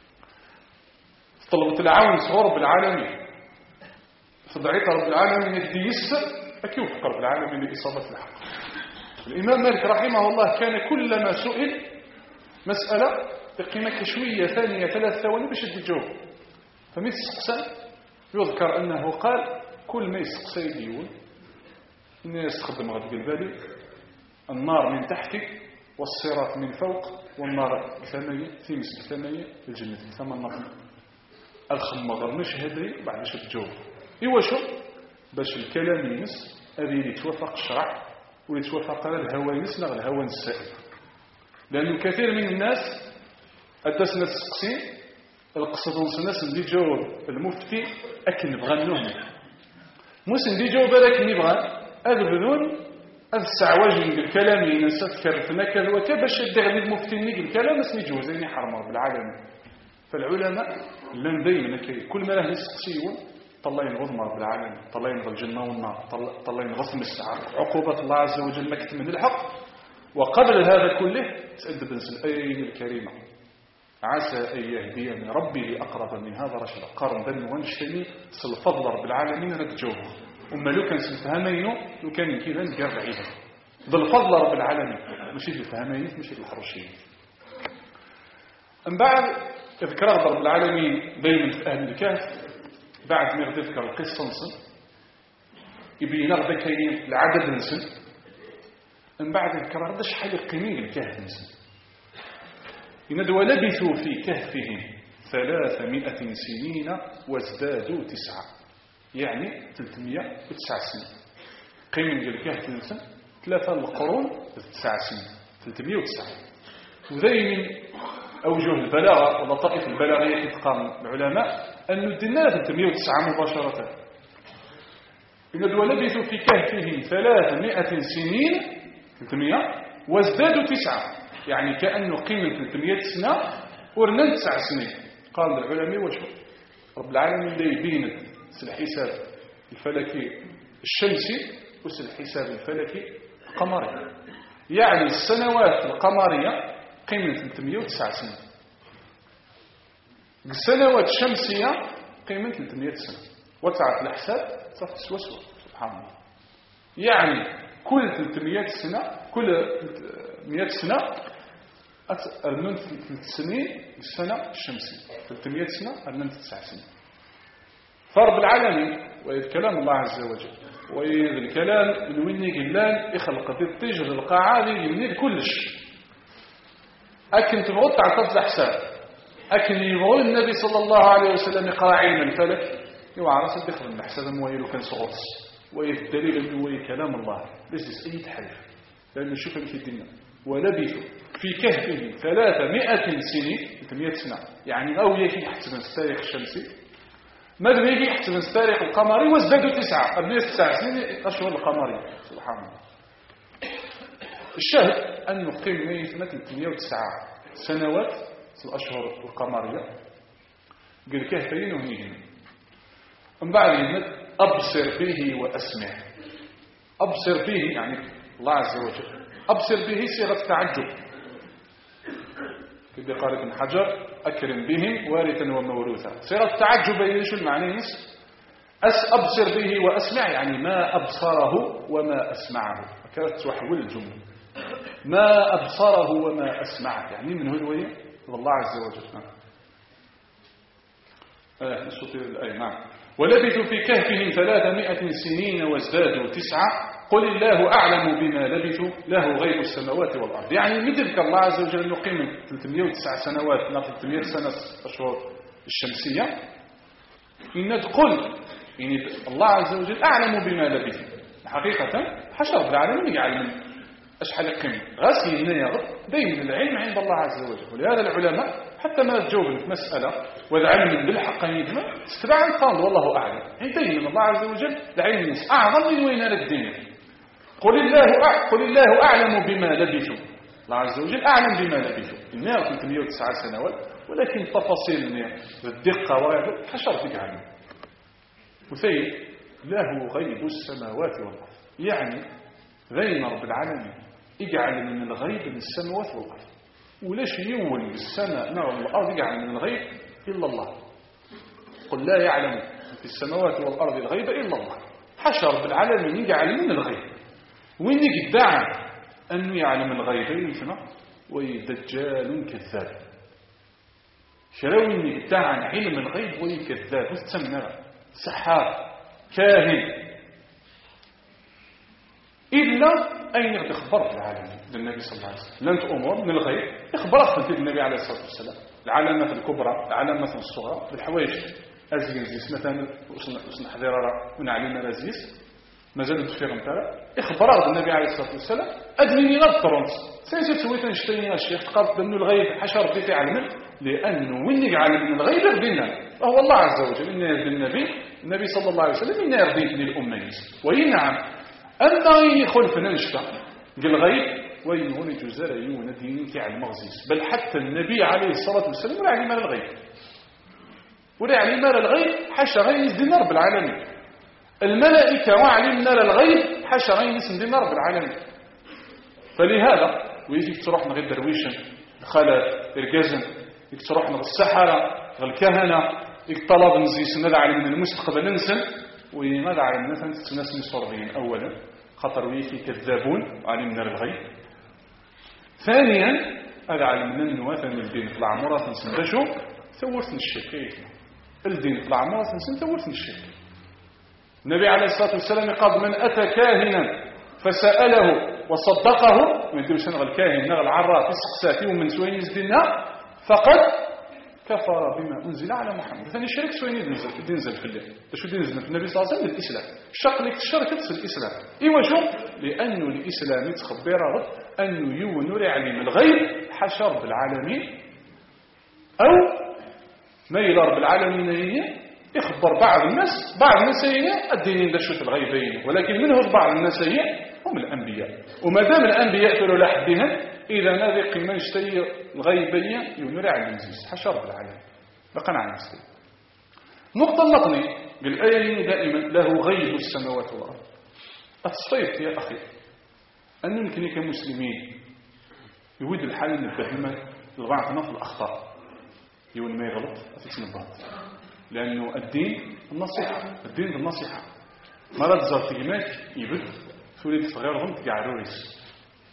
طلبت العون صغور رب العالمين فدعيت رب العالمين يدي يسر أكي يوفق رب العالمين لإصابة الحق. الإمام مالك رحمه الله كان كلما سئل مسألة بقيمة شوية ثانية 3 ثواني باش يجاوب. فمن يستقسم يذكر أنه قال كل ما يستقسي يقول الناس تخدم غد بالبالي النار من تحتك والصراط من فوق والنار ثمانية في مثل ثمانية في الجنة 8 نار. الخمغر مش هذي بعد باش تجاوب إيوا شو باش الكلام ينس هذه يتوافق الشرع ويتوافق الهوى ينس نغ الهوى السائل. لأنه كثير من الناس أدسنا السقسين القصدون سناس ندي جاوب المفتي أكن نبغى النوم موس ندي جاوب لكن نبغى هذا بدون هذا السعواج بالكلام ينسى كرفنا كذا وكباش الدغني المفتي نيجي الكلام اسمي جوزين يحرموا بالعالم. فالعلماء لن دايما كل ما له يسقسيون طلع ينغض رب العالمين طلع ينغض الجنة والنار طلع ينغض الساعة عقوبة الله عز وجل ما كتمن الحق. وقبل هذا كله تأدب نسل أين الكريمة عسى أن يهديني ربي لأقرب من هذا رشدا قارن دم وانشتني سلفضل رب العالمين رجوه أما لو كان سلفهمينه لو كان كذا نقرب عيدا بالفضل رب العالمين مش الفهمين مش الحرشين. أم بعد اذكر رب العالمين دايما في أهل الكهف بعد ما يذكر القصة نصن يبي نغدا كاين العدد نسن من بعد الكرار ده شحال القيمين الكهف نسن إن لبثوا في كهفهم 300 سنين وازدادوا 9 يعني 309 سنين. قيمين الكهف نسن 3 القرون 9 سنين 309. وذي من أوجه البلاغة واللطائف البلاغية تقام العلماء أن الدنا 309 مباشرة. إن لبثوا في كهفهم 300 سنين 300 وازدادوا 9 يعني كأنه قيمة 300 سنة ورنا 9 سنين. قال العلماء وشو رب العالمين لا يبين الحساب الفلكي الشمسي والحساب الفلكي القمري. يعني السنوات القمرية قيمة 309 سنة السنوات الشمسية قيمة 300 سنة وتعرف الحساب صفت سوسوة سبحان الله. يعني كل 300 سنة كل 100 سنة أرنون 3 سنين السنة الشمسية 300 سنة أرنون 9 سنين. فرب العالمين وإذ كلام الله عز وجل وإذ الكلام من وين يقلان يخلق التجر القاعالي يمنيد كلش أكن تبغض تعطف الحساب أكن يبغض النبي صلى الله عليه وسلم يقرأ علم الفلك يوعرس الدخل من حساب مويل وكان صغرس وإذ الدليل أنه هو كلام الله ليس أي تحريف لأنه شوف في الدنيا ولبثوا في كهفهم 300 سنة 300 سنة يعني أو يجي حسب التاريخ الشمسي ماذا يجي حسب التاريخ القمري وازدادوا 9 قبل 9 سنين أشهر القمري سبحان الله. الشاهد أن قيمة 309 سنوات الأشهر القمرية قل كهفين وهنيهم من بعد أبصر به وأسمع. أبصر به يعني الله عز وجل أبصر به صيغة تعجب كده قال ابن حجر أكرم به وارثا وموروثا صيغة تعجب إيش المعنى أبصر به وأسمع يعني ما أبصره وما أسمعه كانت تحول الجملة ما أبصره وما أسمعه يعني من هدوية والله عز وجل. نشوف الآية نعم. ولبثوا في كهفهم 300 سنين وازدادوا 9 قل الله أعلم بما لبثوا له غيب السماوات والأرض. يعني مثل الله عز وجل أنه قيمة 309 سنوات لا 300 سنة أشهر الشمسية إن تقول يعني الله عز وجل أعلم بما لبثوا حقيقة حشر بالعالمين يعلم أشحال القيمة غاسي هنا يغض دايما العلم عند الله عز وجل. ولهذا العلماء حتى ما تجاوب في مسألة وإذا علم بالحق يدمى استبعا قال والله أعلم يعني دايما الله عز وجل العلم أعظم من وين الدين. قل الله أعلم بما لبثوا الله عز وجل أعلم بما لبثوا النار 309 سنوات ولكن تفاصيل الدقة وغيره حشر فيك عنه. وثيب له غيب السماوات والأرض يعني غير رب العالمين يجعل من الغيب من السماوات والأرض ولاش يول بالسماء نار والأرض يجعل من الغيب إلا الله. قل لا يعلم في السماوات والأرض الغيب إلا الله. حشر بالعالمين يجعل من الغيب وين يدعى أنه يعلم الغيب مثلا ويدجال كذاب شراوي بتاع عن علم الغيب ويكذاب وستسمى سحار كاهن إلا أين يخبر في العالم للنبي صلى الله عليه وسلم لن تأمر من الغيب إخبار في النبي عليه الصلاة والسلام العلامات الكبرى العلامات الصغرى الحوايج أزيز مثلا وصن حضيرة ونعلم رزيز مازال تفير متاع إخبار النبي عليه الصلاة والسلام أدمني لا ترونت سيسي تسوي تنشتيني الشيخ قال بأنه الغيب حشر في علمه لأنه وين يعلم من الغيب يرضينا فهو الله عز وجل إن يرضي النبي صلى الله عليه وسلم إن يرضي للأمة وإن نعم أما يخلفنا نشتا الغيب وين هو يجزر يون ديني كعلم مغزيس بل حتى النبي عليه الصلاة والسلام ولا علم الغيب ولا علم الغيب حاشا غير يزدنا رب العالمين الملائكة وعلمنا الغيب حاشا غير يزدنا رب العالمين فلهذا ويجي تروح نغير درويشا الخلاء إرقازا تروح نغير السحرة الكهنة طلب نزيس ندعى من المستقبل ننسل وماذا علمنا ناس مصرين أولا خطر ويكي كذابون وعلمنا الغيب ثانيا هذا علمنا أنه مثلا الدين طلع مرة نسندشو ثورت الشرك الدين طلع مرة ثورت الشرك النبي عليه الصلاة والسلام قال من أتى كاهنا فسأله وصدقه من دون سنغ الكاهن نغ العراء في سقساتي ومن سوين يزدنا فقد كفر بما أنزل على محمد ثاني شرك سوين ينزل في الله شو ينزل في النبي صلى الله عليه وسلم الإسلام الشق لك الشرك في الإسلام إيوا شو لأنه الإسلام يتخبر أنه يونر علم الغيب حشر بالعالمين أو ما يدار بالعالمين يخبر بعض الناس الدينين دشوت الغيبين ولكن منهم بعض الناس هم الأنبياء وما دام الأنبياء تلو لحدها إذا نذي قيمة يشتري الغيبية يونر علم الزيز حشر بالعالمين بقى عن نفسه نقطة اللطني بالآية دائما له غيب السماوات والأرض التصيف يا أخي أن يمكن كمسلمين يود الحال نبهمة لبعضنا في الأخطاء يقول ما يغلط أتتنبهت لأنه الدين النصيحة مرات زرت جماك يبد تولي تغيرهم تقعروريس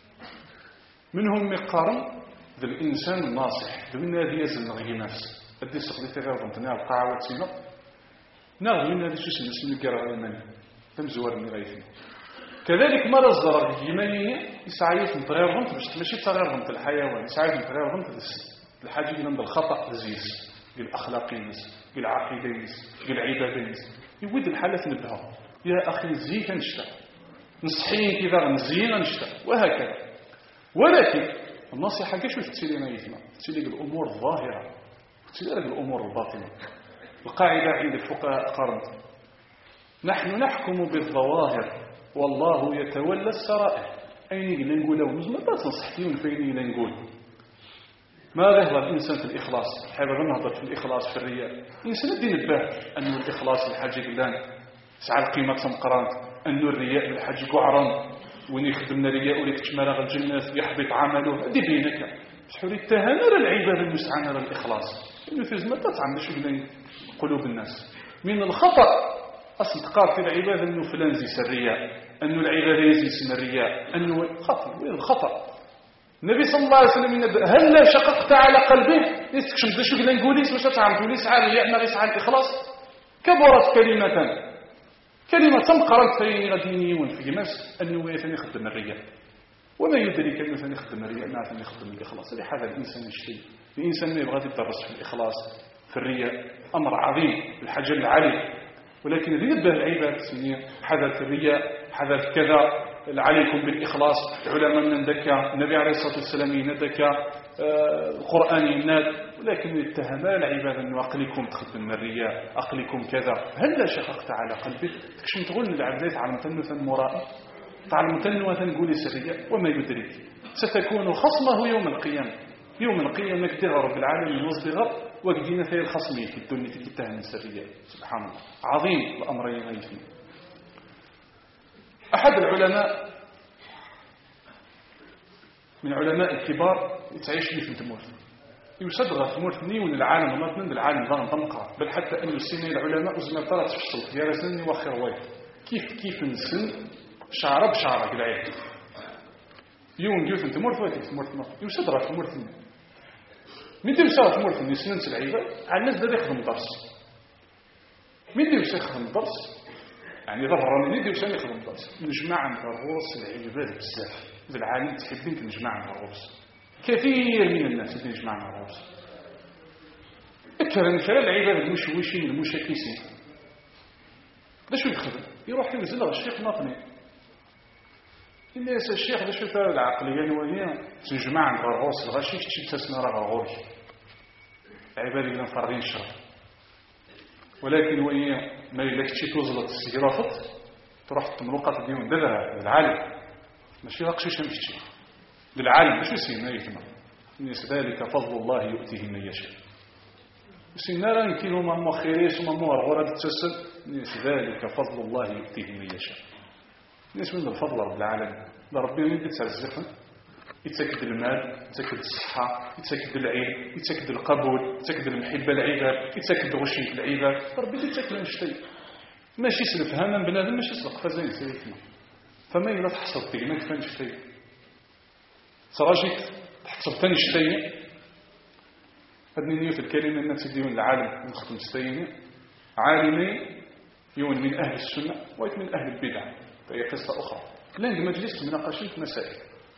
منهم مقارن ذا الإنسان الناصح ذو الذي يزل نغي نفس أدي سقلي تغيرهم تنال القاعة والسينة نغي من هذا الشيء اسمه القراءة المالي تمزور من غيثنا كذلك مرة زرت جماك يسعيث من تغيرهم ماشي تغيرهم في الحيوان يسعيث من تغيرهم في الحاجة من الخطأ الزيز الأخلاقي العقيدي العبادي يود الحالة نبها يا أخي زي نشتا نصحين كذا نزينا نشتا وهكذا ولكن النصيحة كيف تتسلينا يثنى تتسلي الأمور الظاهرة تتسلي الأمور الباطنة القاعدة عند الفقهاء قرنت نحن نحكم بالظواهر والله يتولى السرائر أين نقول مزمة تنصحتين فين نقول ماذا يهضر الإنسان في الإخلاص حابب نهضر في الإخلاص في الرياء الإنسان الدين الباه أنه الإخلاص الحاجة قلان سعى القيمة مقرانت أنه الرياء الحاجة قعران وين يخدمنا رياء وليك تشمرغ الجنة يحبط عمله هذه بينك سحوري التهانر العبادة المستعنة الإخلاص إنه في زمن تتعمل شو قلان قلوب الناس من الخطأ أصل تقار في العبادة أنه فلان زيس الرياء أنه العبادة يزيس الرياء أنه خطأ وين الخطأ النبي صلى الله عليه وسلم هل لا شققت على قلبه يستكشم ذا شو قلنا نقوليس واش تعمل تقوليس عالي يعمل يسعى الإخلاص كبرت كلمة قرأت في غدينيون في مس أنه يثني يخدم الرياء وما يدريك أنه يثني يخدم الرياء ما يثني يخدم الإخلاص لهذا الإنسان يشتري الإنسان ما يبغى يدرس في الإخلاص في الرياء أمر عظيم الحجر العالي ولكن ينبه العباد حذر الرياء حذر كذا عليكم بالإخلاص العلماء من ذكى النبي عليه الصلاة والسلام ندكى القرآن يناد ولكن التهماء العباد أنه أقلكم تخدم الرياء أقلكم كذا هل لا شققت على قلبك تكشم تقول للعباد على متنوثا مرائي على متنوثا نقول الرياء وما يدرك ستكون خصمه يوم القيامة كده رب العالمين وصدغر وقدينا في الخصمية في الدنيا في التهم السرية سبحان الله عظيم الأمرين غيثين أحد العلماء من علماء الكبار يتعيش لي في تموت يصدغ تموت نيون العالم وما من العالم ضغن ضمقة بل حتى أن السنين العلماء وزمان طلعت في الصوت يا رسلني وخير ويف كيف نسن شعر بشعر بالعيد يون جوث انت مرت واتي تمرت مرت يوسد راه تمرت من دير صار تمرت من سننت العيبه على الناس بدا يخدم درس من دير يخدم درس يعني ظهر من دير يخدم درس نجمع عند الرؤوس العيبات بزاف في العالم تحبين نجمع عند الرؤوس كثير من الناس اللي يجمع عند الرؤوس مثلا العباد المشوشين المشاكسين باش يخدم يروح ينزل الشيخ ناطني الناس الشيخ باش يفعل العقليه الوهيه تجمع عند الرؤوس الغشي تشي تسمى راه غوري عباد اللي مفرغين الشر ولكن وهي ما الا كنتي توزلت السيرافط تروح تملقات ديون دابا العالم ماشي غاقشيش نمشي للعالم ماشي سينا يتما الناس ذلك فضل الله يؤتيه من يشاء سينا راه يمكن هما مؤخريش هما مغرغره تتسل الناس ذلك فضل الله يؤتيه من يشاء الناس من الفضل رب العالمين ربي اللي يترزقنا يتاكد المال يتاكد الصحه يتاكد العلم يتاكد القبول يتاكد المحبه العباد يتاكد غشيه العباد ربي اللي يتاكد نشتي ماشي سلف هما بنادم ماشي سلق فزين سيفنا فما إلا تحصل فيه ما كفانش فيه تراجيك تحصل ثاني شتيه هذني نيوت الكلمة الناس يديون العالم نخدم السيئين عالمين يون من أهل السنة ويت من أهل البدع فهي قصة أخرى لأن مجلس مناقشين في مسائل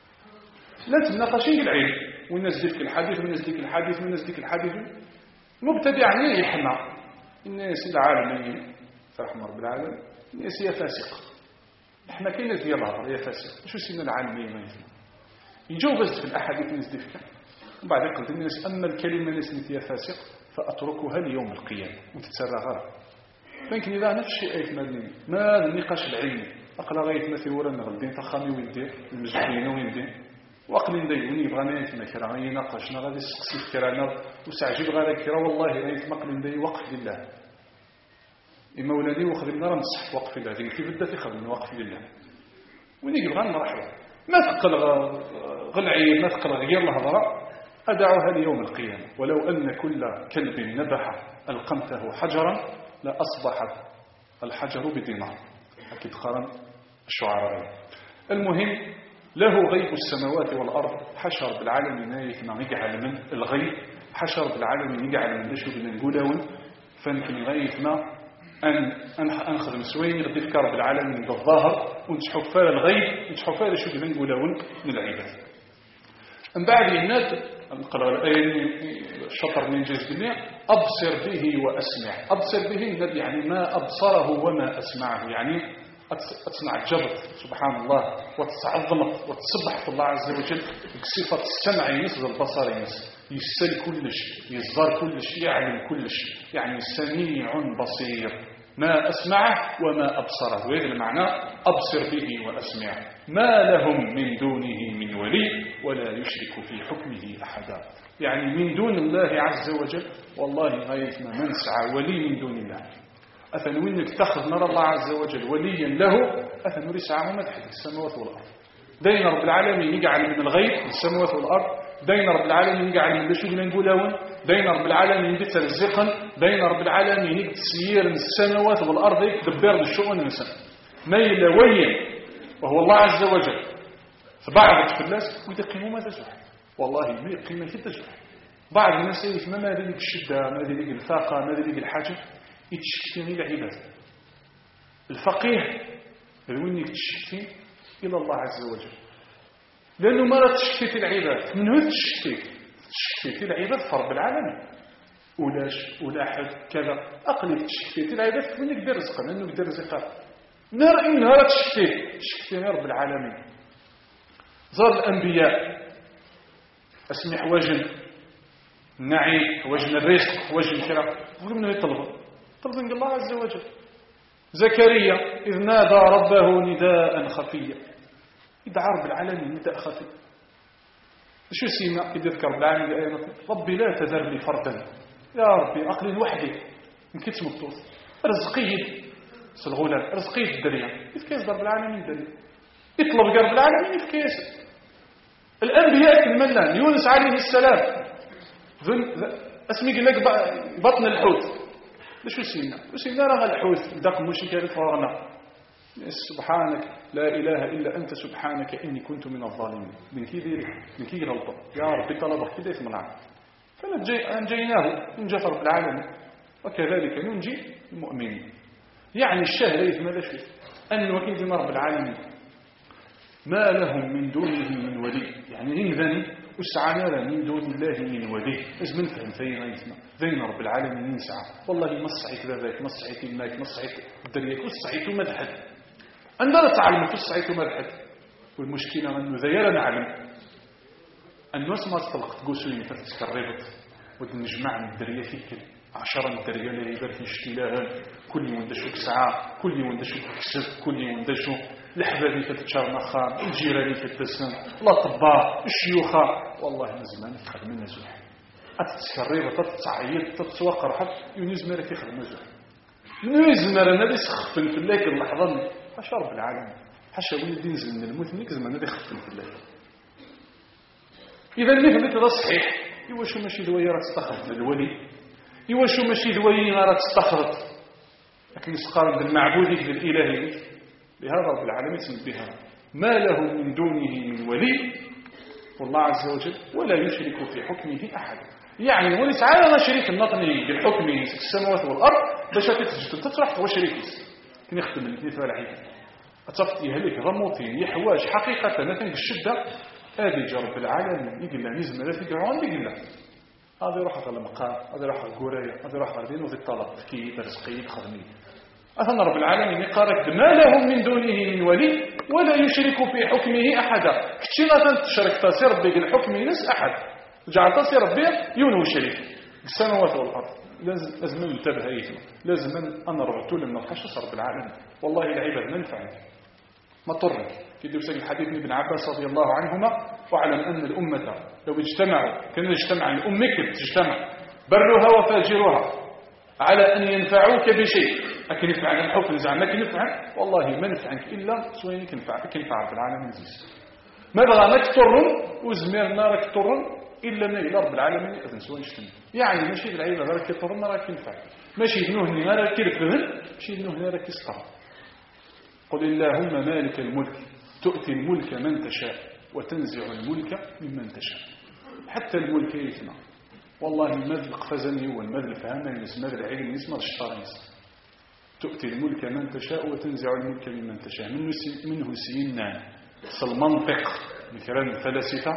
لا تناقشين العلم والناس ديك الحديث والناس ديك الحديث والناس ديك الحديث مبتدع يحمى الناس العالمين فرحمة رب العالمين الناس هي فاسقة احنا كاين ناس ديال الهضر هي فاسقة شو سينا العالمين ما يفهم يجاو بس في الأحاديث الناس ديك وبعد قلت الناس أما الكلمة التي هي فاسق فأتركها ليوم القيامة وتتسرى غير فيمكن إذا نفس الشيء أيت مالين ما النقاش العلمي أقل غاية ما ثورا نغلدين فخامي ويدير المسؤولين ويدير وأقل نديوني بغانا يتما كرا غاية ناقشنا غادي سقسي كرانا وسعجب غادا كرا والله غاية مقل ندي وقف لله إما ولادي وخدمنا راه نصح وقف لله ذيك كيف بدا تخدم وقف لله ونيجي بغا مرحبا ما تقل غلعي ما تقل غير الهضره أدعوها ليوم القيامة ولو أن كل كلب نبح ألقمته حجرا لأصبح الحجر بدماء أكيد قرن الشعراء المهم له غيب السماوات والأرض حشر بالعالم نايك ما يجعل من الغيب حشر بالعالم يجعل من لشو من الجلون فنكن غيث ما أن أنخذ سوين غدي فكر بالعالم من الظاهر ونتحف فيها الغيب ونتحف فيها لشو من الجلون من العباد من بعد الناد نقرأ الآية الشطر من جزء بالله أبصر به وأسمع أبصر به يعني ما أبصره وما أسمعه يعني أتصنع الجبر سبحان الله وتتعظمت وتصبح الله عز وجل بصفة السمع ينسى البصر يسل كل شيء يصدر كل شيء يعلم كل شيء يعني سميع بصير ما أسمعه وما أبصره وهذا المعنى أبصر به وأسمع ما لهم من دونه من ولي ولا يشرك في حكمه أحدا يعني من دون الله عز وجل والله غايتنا من سعى ولي من دون الله أفنوينك تأخذ نرى الله عز وجل وليا له أفنوري سعى ما تحت السماوات والأرض دين رب العالمين يجعل من الغيب السماوات والأرض دين رب العالمين يجعل من لشوك نقولون دين رب العالمين يبت رزقا دين رب العالمين يبت سيير السماوات والأرض يدبر الشؤون الإنسان ما يلوين وهو الله عز وجل فبعض الناس يدقموا ماذا زحل والله ما يقيم كده زحل بعض الناس يفهم ماذا لك الشدة ماذا لك الفاقة ماذا لك الحاجة يتشكين إلى عباد الفقيه وين تشكين إلى الله عز وجل لأنه ما لا تشكيت العباد من هو تشكيت العباد فرب العالمين ولا حد كذا أقلب تشكيت العباد وين يقدر رزقا لأنه يقدر رزقا نار إنها لا تشكيت رب العالمين زار الأنبياء أسمح وجن نعيم وجن الرزق وجن كرا ومن يطلبه طلبن الله عز وجل زكريا إذ نادى ربه نداء خفيا يدعى رب العالمين نداء خفي شو سيما إذ يذكر بالعالمين ربي لا تذرني فردا يا ربي أقلي وحدي من كيس مبطوط رزقي الغلام رزقي الدنيا إذ كيس رب العالمين الدنيا يطلب رب العالمين إذ كيس الأنبياء الملان يونس عليه السلام اسمي قال لك بطن الحوت شو سينا راه الحوت داك مشي كان فورنا سبحانك لا إله إلا أنت سبحانك إني كنت من الظالمين من كي غلطة يا ربي طلبك كده يتمنع فنجيناه من جفر بالعالم وكذلك ننجي المؤمنين. يعني الشهر يتمنى شيء أن وكيد رب العالمين ما لهم من دونه من ولي، يعني إذن وسعنا من دون الله من ولي. لازم نفهم زين رب العالمين ينسعى والله ما صحيت ذاك ما صحيت الماك ما صحيت الدريك وصحيت مدحت عندنا تعلم في الصحيت مدحت. والمشكلة أنه ذا نعلم الناس ما تطلق تقوسوني فتتكربت ونجمع من الدرية فيك 10 من الدرية اللي يبارك نشتيلها كل يوم دشوك ساعة كل يوم دشوك كسب كل يوم دشوك الحبابي فتتشار مخان الجيراني فتتسن الأطباء الشيوخة والله نزمان تخدم النزوح أتتكربت تتعيط تتسوق حد ينزمر في خدم النزوح ينزمر أنا يسخفن في الليك اللحظة حاشا رب العالمين حاشا ولدي نزل من الموت نيك زمان هذا يخفن في الليل. إذا مثل هذا صحيح يواشو ماشي ذوي راه تستخرج للولي يواشو ماشي ذوي راه تستخرج لكن يسقارن بالمعبود بالإلهي لهذا رب العالمين بها ما له من دونه من ولي والله عز وجل ولا يشرك في حكمه أحد. يعني ولي تعالى ما شريك النطني بالحكم في السماوات والأرض باش تتجد تطرح هو شريك كن يخدم الاثنين فلا عيد أتصفت يهلك رموتين يحواج حقيقة مثلا بالشدة هذه رب العالمين يقول له نزم لا تقرأون يقول له هذا يروح على المقام هذا يروح على القراية هذا يروح على الدين وذي الطلب كي رزقي خدمي. أثنى رب العالمين يقارك ما لهم من دونه من ولي ولا يشرك في حكمه أحدا. كتشي لا تشرك تصير ربي الحكم ينس أحد وجعل تصير ربي يونو شريك السماوات والأرض. لازم ننتبه أيضا لازم أن ربطوا لنا الحشص رب العالمين والله العباد ما نفعك ما طرك كده يسجل الحديث من ابن عباس رضي الله عنهما واعلم أن الأمة لو اجتمعوا كان يجتمع الأمة تجتمع برها وفاجرها على أن ينفعوك بشيء لكن ينفعك الحكم زعمك ينفعك والله ما نفعك إلا سوينك ينفعك رب العالمين زيس ما بغى نكترن وزميرنا ركترن إلا ما إلى رب العالمين إذن سوى نجتمع. يعني ماشي العيبة راك يطرن راك ينفع ماشي ذنوهني راك يرفذن ماشي ذنوهني راك يسقر. قل اللهم مالك الملك تؤتي الملك من تشاء وتنزع الملك ممن تشاء. حتى الملك يثنى والله المذل قفزني والمذل فهمني المذل العلم يسمى الشطار تؤتي الملك من تشاء وتنزع الملك ممن تشاء. منه سينا المنطق من كلام الفلاسفة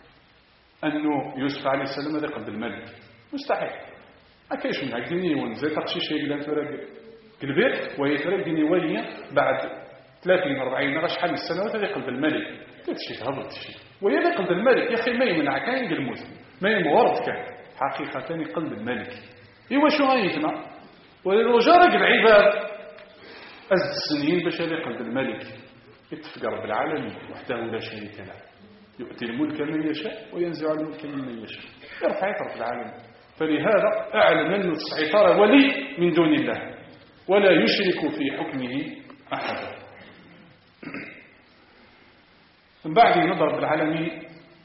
أنه يوسف عليه السلام هذا قد الملك مستحيل أكيش من عقديني ونزي تقشي شيء إلا تفرق قلبير ويفرق ديني وليا بعد 30-40 غش حال السنوات هذا قلب الملك تشي تهبط شيء ويا قلب الملك يا أخي ما يمنع كان يقل الموت ما يمورد كان حقيقة قلب الملك إيوا شو غايتنا ولو جارك العباد أزد السنين باش هذا قلب الملك اتفق رب العالمين وحده لا شريك له يؤتي الملك من يشاء وينزع الملك من يشاء يرفع رب العالمين. فلهذا أعلم أنه السيطرة ولي من دون الله ولا يشرك في حكمه أحدا. من بعد نضرب العالمين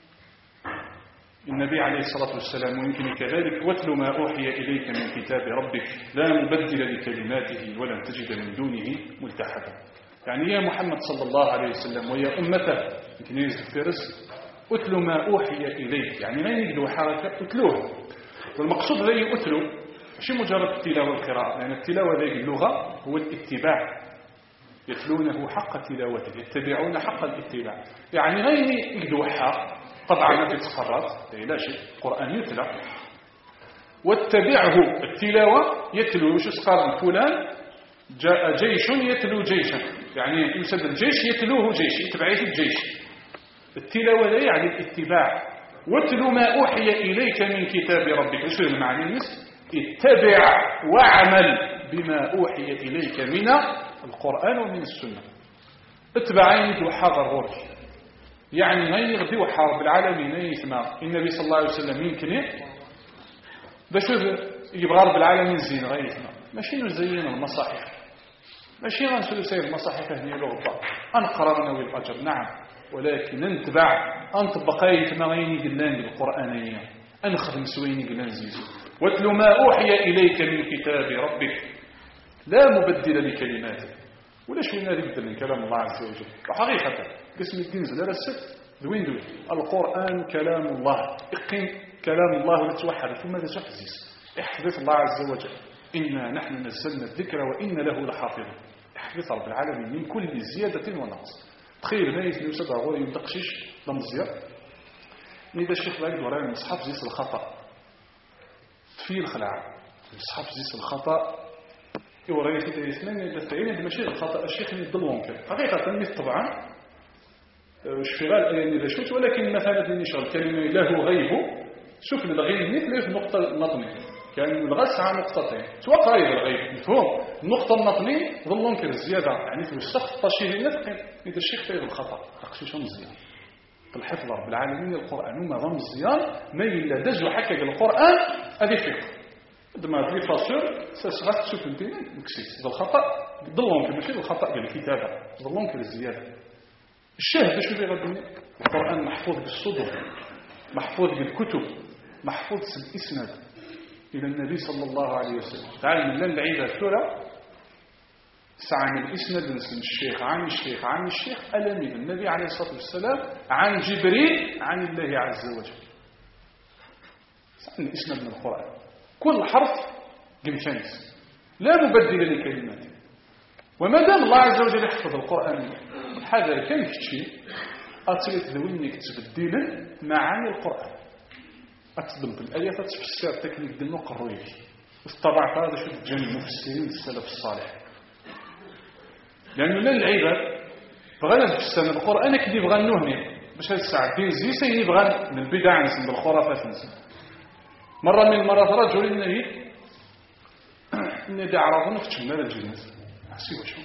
النبي عليه الصلاة والسلام ويمكن كذلك واتل ما أوحي إليك من كتاب ربك لا مبدل لكلماته ولن تجد من دونه ملتحدا. يعني يا محمد صلى الله عليه وسلم ويا أمته يمكن يزد في رزق أتل ما أوحي إليك يعني ما يجدوا حركة أتلوه والمقصود ذي أتلو مش مجرد التلاوة والقراءة لأن يعني التلاوة ذي اللغة هو الاتباع يتلونه حق تلاوته يتبعون حق الاتباع يعني غير يجدوا حق طبعا ما تتخرط لا شيء القرآن يتلى واتبعه التلاوة يتلو وش سقار فلان جاء جيش يتلو جيشا يعني يسد الجيش يتلوه جيش يتبعيه الجيش التلاوة لا يعني الاتباع واتلو ما أوحي إليك من كتاب ربك شو المعنى اتبع واعمل بما أوحي إليك من القرآن ومن السنة اتبعين وحاضر غورك يعني غير يغدي وحارب العالمين يسمع النبي صلى الله عليه وسلم يمكن باش يبغى رب العالمين زين غير يسمع ماشي نزين المصاحف ماشي غنسلو سير المصاحف هني لغبا أنقرر نوي الأجر نعم ولكن نتبع أنطبق يتمغيني قلان بالقرآنية أنخدم سويني قلان زيزو واتل ما أوحي إليك من كتاب ربك لا مبدل لكلماته ولا شويه نادي بدل من كلام الله عز وجل وحقيقه قسم الدين زاد الست دوين القرآن كلام الله اقيم كلام الله ولا توحد ثم لا تحزز احفظ الله عز وجل إنا نحن نزلنا الذكر وإنا له لحافظون احفظ رب العالمين من كل زيادة ونقص تخيل ما يسمي وسبع غوري يدقشش لمزيار إذا الشيخ باقي ورانا المصحف زيس الخطأ في الخلع المصحف زيس الخطأ يوريك إذا يسمعني إذا استعين ماشي الخطأ الشيخ يضلون كذا حقيقة مثل طبعا اشتغال يعني إذا شفت ولكن مثلا إني شغل كلمة له غيب شوف الغيب مثل في نقطة النطني كان الغس عن نقطتين سواء قريب الغيب مفهوم النقطة النطني ظل نكر الزيادة يعني في السخط تشيري نفقين إذا الشيخ فيه الخطأ تقشيش مزيان الحفظ رب العالمين القرآن وما ضم مزيان ما إلا دج وحكك القرآن هذه فقه عندما تجي فاسور سأسغط تشوف انتين مكسيس الخطأ ظل نكر ماشي الخطأ بالكتابة ظل نكر الزيادة الشاهد شو بيغدني القرآن محفوظ بالصدر محفوظ بالكتب محفوظ بالإسناد إلى النبي صلى الله عليه وسلم تعلم لنا العيدة الثورة سعى من الإسناد نسلم الشيخ عن الشيخ عن الشيخ ألمي النبي عليه الصلاة والسلام عن جبريل عن الله عز وجل سعى من الإسناد من القرآن كل حرف قمشانس لا مبدل لكلماته وما دام الله عز وجل يحفظ القرآن هذا كان شيء أتريد ذوينك تبديلا معاني القرآن أتصدم في الآيات تفسير تكنيك دي نقرويك استطبعت هذا شو الجن المفسرين السلف الصالح لأنه لا العباد بغانا نفسر القرآن كده يبغى نهني باش هاد الساعة دين زي يبغى من البدع نسم بالخرافات نسم مرة من المرات رجل النبي إن دي عرضنا في شمال الجنس حسيبوا شو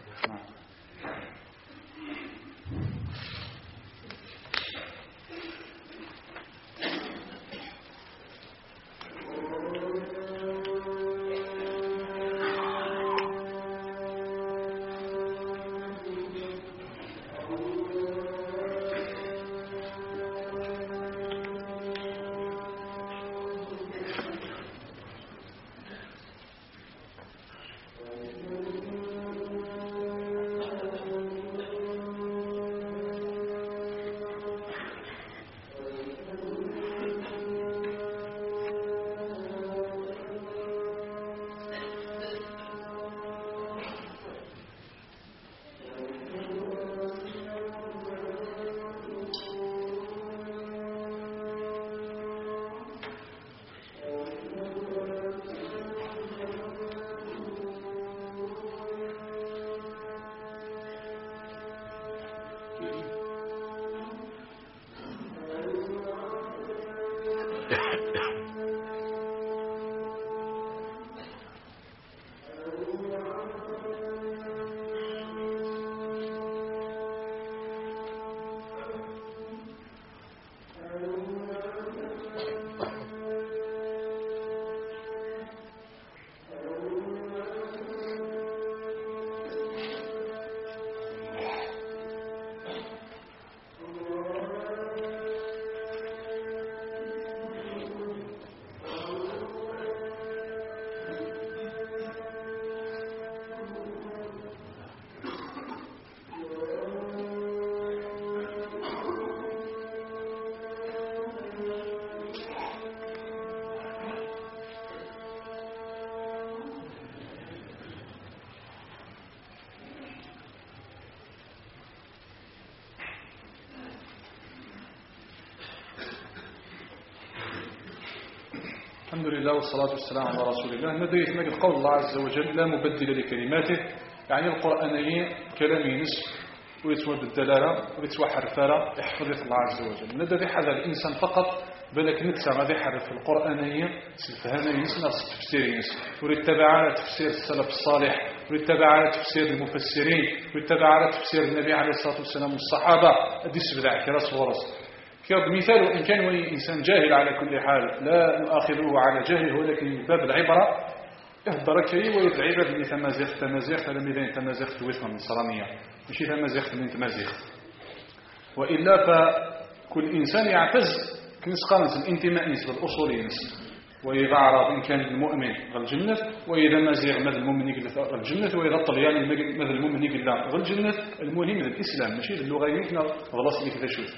الحمد لله والصلاة والسلام على رسول الله. ندري نجد قول الله عز وجل لا مبدل لكلماته، يعني القرآنية كلام نسب ويتوى بالدلالة ويتوى حرفارة يحفظ الله عز وجل. ندري هذا الإنسان فقط بلك نتسع غادي يحرف القرآنية سلفهانية ناس تفسيرين ويتبع على تفسير السلف الصالح ويتبع على تفسير المفسرين ويتبع على تفسير النبي عليه الصلاة والسلام والصحابة هذه سبدع كراس ورس. مثال إن كان إنسان جاهل على كل حال لا نؤاخذه على جهله، ولكن باب العبرة يهدر كي ويتعبر اللي تمازيغ تلميذين تمازيغ تويثنا النصرانية ماشي تمازيغ من تمازيغ، وإلا فكل إنسان يعتز كنس قانس الانتماء نسبة الأصولي نسبة وإذا أعرض إن كان المؤمن غير الجنة، وإذا ما زيغ ماذا المؤمن يقول غير الجنة، وإذا طليان ماذا المؤمن يقول غير الجنة. المهم الإسلام ماشي اللغة يمكن غلاص اللي كذا شوف.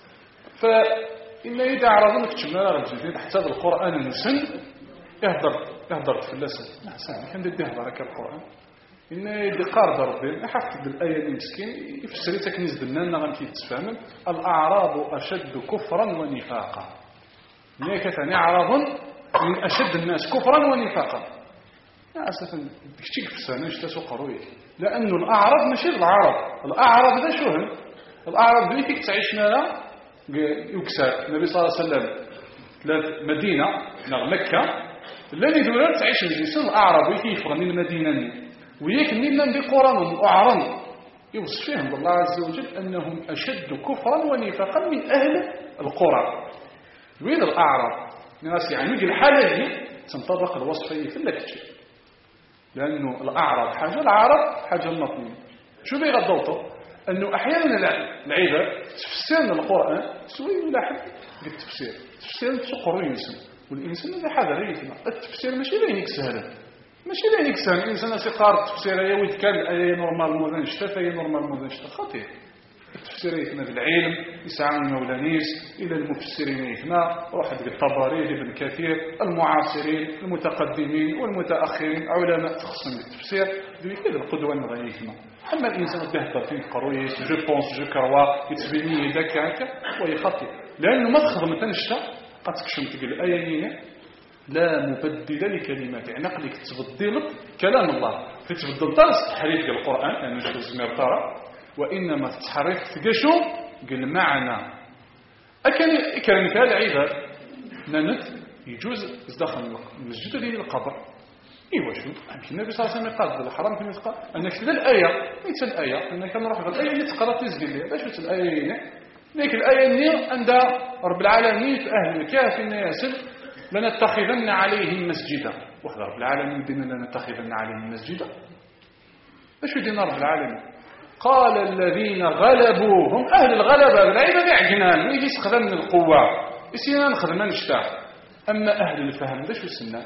فإن إذا أعرض لك تشمنا غير الجنة حتى القرآن المسن يهضر في اللسان نحسن كان دي يهضر هكا القرآن إن يدي قارض ربي حفظ الآية اللي مسكين يفسر تكنيز دلنا غنكي تتفهم. الأعراب أشد كفرا ونفاقا، ملي كثاني أعراب من أشد الناس كفرا ونفاقا. أسفا كتيك في السنة اشتاسو قروي، لأن الأعراب ماشي العرب. الأعراب ذا شوهن الأعراب ذي فيك تعيشنا لا يكسر النبي صلى الله عليه وسلم مدينة مكة الذي دولار تعيش الجنس الأعراب ويكيف غني المدينة وياك منهم بقرآن وأعران يوصف فيهم الله عز وجل أنهم أشد كفرا ونفاقا من أهل القرى. وين الأعراب ناس يعني الحالة دي تنطبق الوصفية في اللكتشر، لأنه الأعراب حاجة العرب حاجة المطمئن. شو بيغضوطوا أنه أحيانا العباد تفسيرنا القرآن سوي ولا حد التفسير تسقر ينسى، والإنسان هذا حاجة ريثنا. التفسير ماشي لينك سهل، ماشي لينك سهل. الإنسان سيقار التفسير أيه ويتكال الآية نورمال مودن شتا أيه نورمال مودن شتا خطير. التفسير يثنى بالعلم يسعى المولانيس إلى المفسرين يثنى واحد بالطبري ابن كثير المعاصرين المتقدمين والمتأخرين علماء تخصم بالتفسير ذي القدوة الغيثنى. أما الإنسان يهدر فيه قرويس جو بونس جو كروا يتبنيه ذاك هكا ويخطي، لأنه ما تخدم تنشتا قد تكشم تقول الآية لا مبدل لكلمات، يعني نقلك تبدل كلام الله فتبدل درس تحريف القرآن لأنه شو زمير ترى، وإنما تحريف تقشو قل معنى أكان مثال عباد نانت يجوز ازدخل المسجد ديال القبر. إيوا شو النبي صلى الله عليه وسلم قال الحرام كما يقال أنك تلا الآية ليس الآية أنك نروح الآية اللي تقرأ تزقل لي باش الآية لكن الآية اللي عند رب العالمين في أهل الكهف ياسر لنتخذن عليهم مسجدا. وحد رب العالمين دينا لنتخذن عليهم مسجدا. ايش يدينا رب العالمين؟ قال الذين غلبوا هم أهل الغلبة العيبة يعجنان ويجي يسخدم من القوة يسينا نخدمان نشتاق. أما أهل الفهم ده شو سنة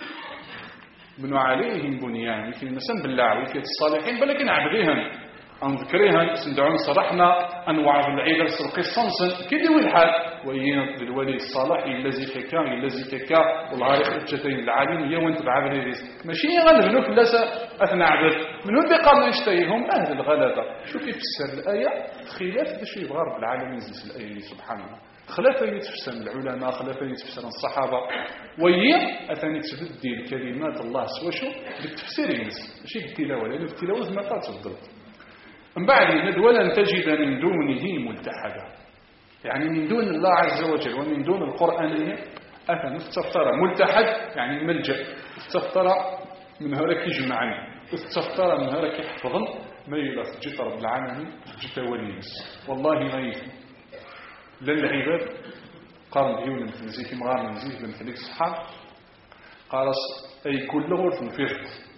بنوا عليهم بنيان يمكن مثلا بالله ويكيت الصالحين بلكن عبديهم أن ذكريها سندعون صرحنا أنواع العيدة سرقي الصنصن كده والحال وين الولي الصالح الذي ككا الذي ككا والعارف الجتين العالم يوم تبع هذه ماشي غنبنوا في اللسة أثنى عبد من هو بقى نشتيهم أهل الغلبة. شو كيف تفسر الآية خلاف بشي يبغى رب العالمين زي الآية سبحانه خلاف يتفسر العلماء خلاف يتفسر الصحابة وهي أثني تبدل كلمات الله سوى شو بالتفسير ينس ماشي بالتلاوة لأن التلاوة ما تفضل من بعد ولن تجد من دونه ملتحدا، يعني من دون الله عز وجل ومن دون القرآن أثنى استفترى ملتحد يعني ملجأ استفترى من هؤلاء يجمعني استفترى من هؤلاء يحفظن ما يلاس جيت رب العالمين جيت وليس والله ما يفهم لن العباد قارن ديون مثل زيك مغارن زيك مثل الصحاب قارس أي كل غرف مفيرت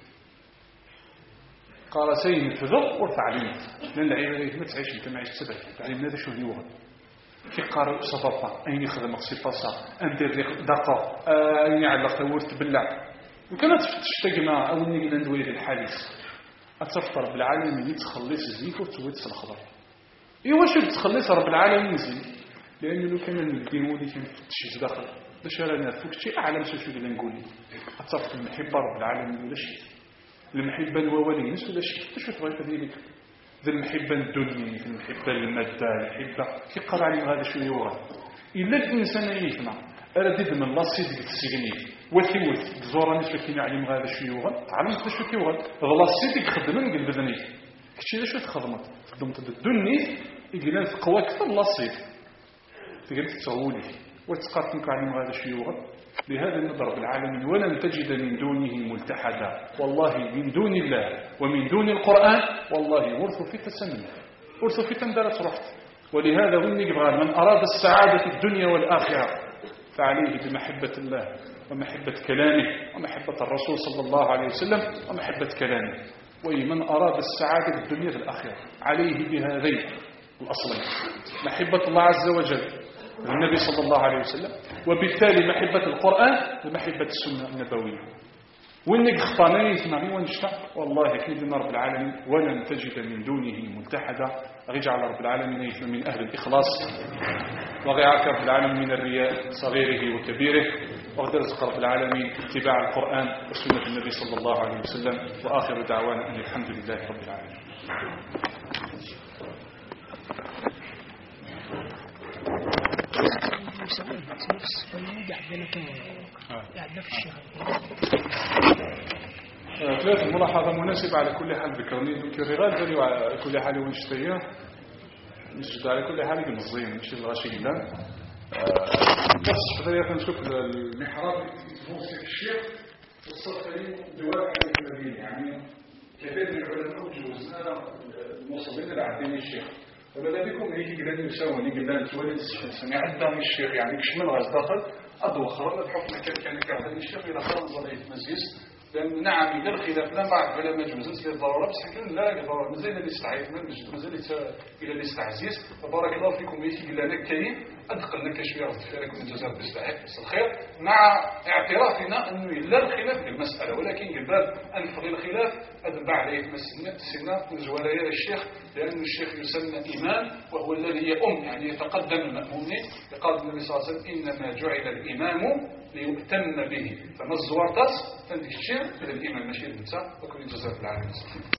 قال سيد فذق وتعليم لأن العبادة ما تعيش كما عيش سبع تعليم هذا شو هو كي قارئ صفافة أين يخدم صفاسة أندير دقة أين يعلق تورت بالله وكانت تشتقنا أو نيجي ندوي الحديث أتفطر بالعالم يتخلص زيك وتويت الخضر إيوا شو تخلص رب العالمين زيك لأنه لو كان نديروني كان تشيز داخل باش رانا فوق شيء أعلم شو اللي نقول لك أتفطر المحبة رب العالمين ولا شيء المحبة الوولين ولا شيء شو تبغي كذلك ذا المحبة الدنيا ذا المحبة المادة المحبة كي قال عليهم هذا شو يوغى إلا الإنسان يفنى أردد من الله صدق تسيغني وثوث زورا نسبة كينا عليهم هذا شو يوغى تعلمت شو كيوغى الله صدق خدمن قل بذني كتشي شو تخدمت خدمت الدنيا يقولون تقوى كثر الله صدق تقدر تسولي وتسقط عليهم هذا شو يوغى. لهذا نضرب العالمين ولن تجد من دونه ملتحدا والله من دون الله ومن دون القرآن والله ورثوا في تسمية ورثوا في تندرة رحت. ولهذا ونقبغان من أراد السعادة في الدنيا والآخرة فعليه بمحبة الله ومحبة كلامه ومحبة الرسول صلى الله عليه وسلم ومحبة كلامه. ومن أراد السعادة في الدنيا والآخرة عليه بهذين الأصلين محبة الله عز وجل النبي صلى الله عليه وسلم، وبالتالي محبة القرآن ومحبة السنة النبوية. وإنك اختارني يثمعني ونشفع والله كيدنا رب العالمين ولن تجد من دونه ملتحدا. أرجع على رب العالمين يثم من أهل الإخلاص، وغيعك رب العالمين من الرياء صغيره وكبيره، وغيرزق رب العالمين اتباع القرآن وسنة النبي صلى الله عليه وسلم. وآخر دعوانا أن الحمد لله رب العالمين. ثلاث ملاحظة مناسبة على كل حال ذكرني ذكر غير على كل حال ونشتيه نسجد على كل حال المزين ماشي الغاشي لا بس بداية نشوف المحراب موسيقى الشيخ والصفرين دواب النبي يعني كثير من العلماء وجوزنا الموصلين لعدين الشيخ ولا بكم هيك قدرنا نسوي قلنا نتولد سمع عدام الشيخ يعني كشمل غاز داخل أضو خرج بحكم كان كعدين الشيخ إلى خرج ضليت مزيز. لأن نعم إذا الخلاف لا بعد ولا مجوز للضرورة بس حكينا لا الضرورة مازال الاستعيد من مازال إلى الاستعزيز. وبارك الله فيكم ويكي قلنا لك كريم أدخلنا كشوية أغفركم من جزاء بستحق بس الخير مع اعترافنا أنه لا الخلاف في المسألة ولكن قبل أنفض الخلاف أدبع عليه السنة من زوالية الشيخ لأن الشيخ يسمى إمام وهو الذي يؤم يعني يتقدم المأمومين. يقال النبي صلى الله عليه وسلم إنما جعل الإمام ليؤتم به فما الزوار تنتج الشيء إلى الإمام ماشي النساء وكل جزاء العالمين.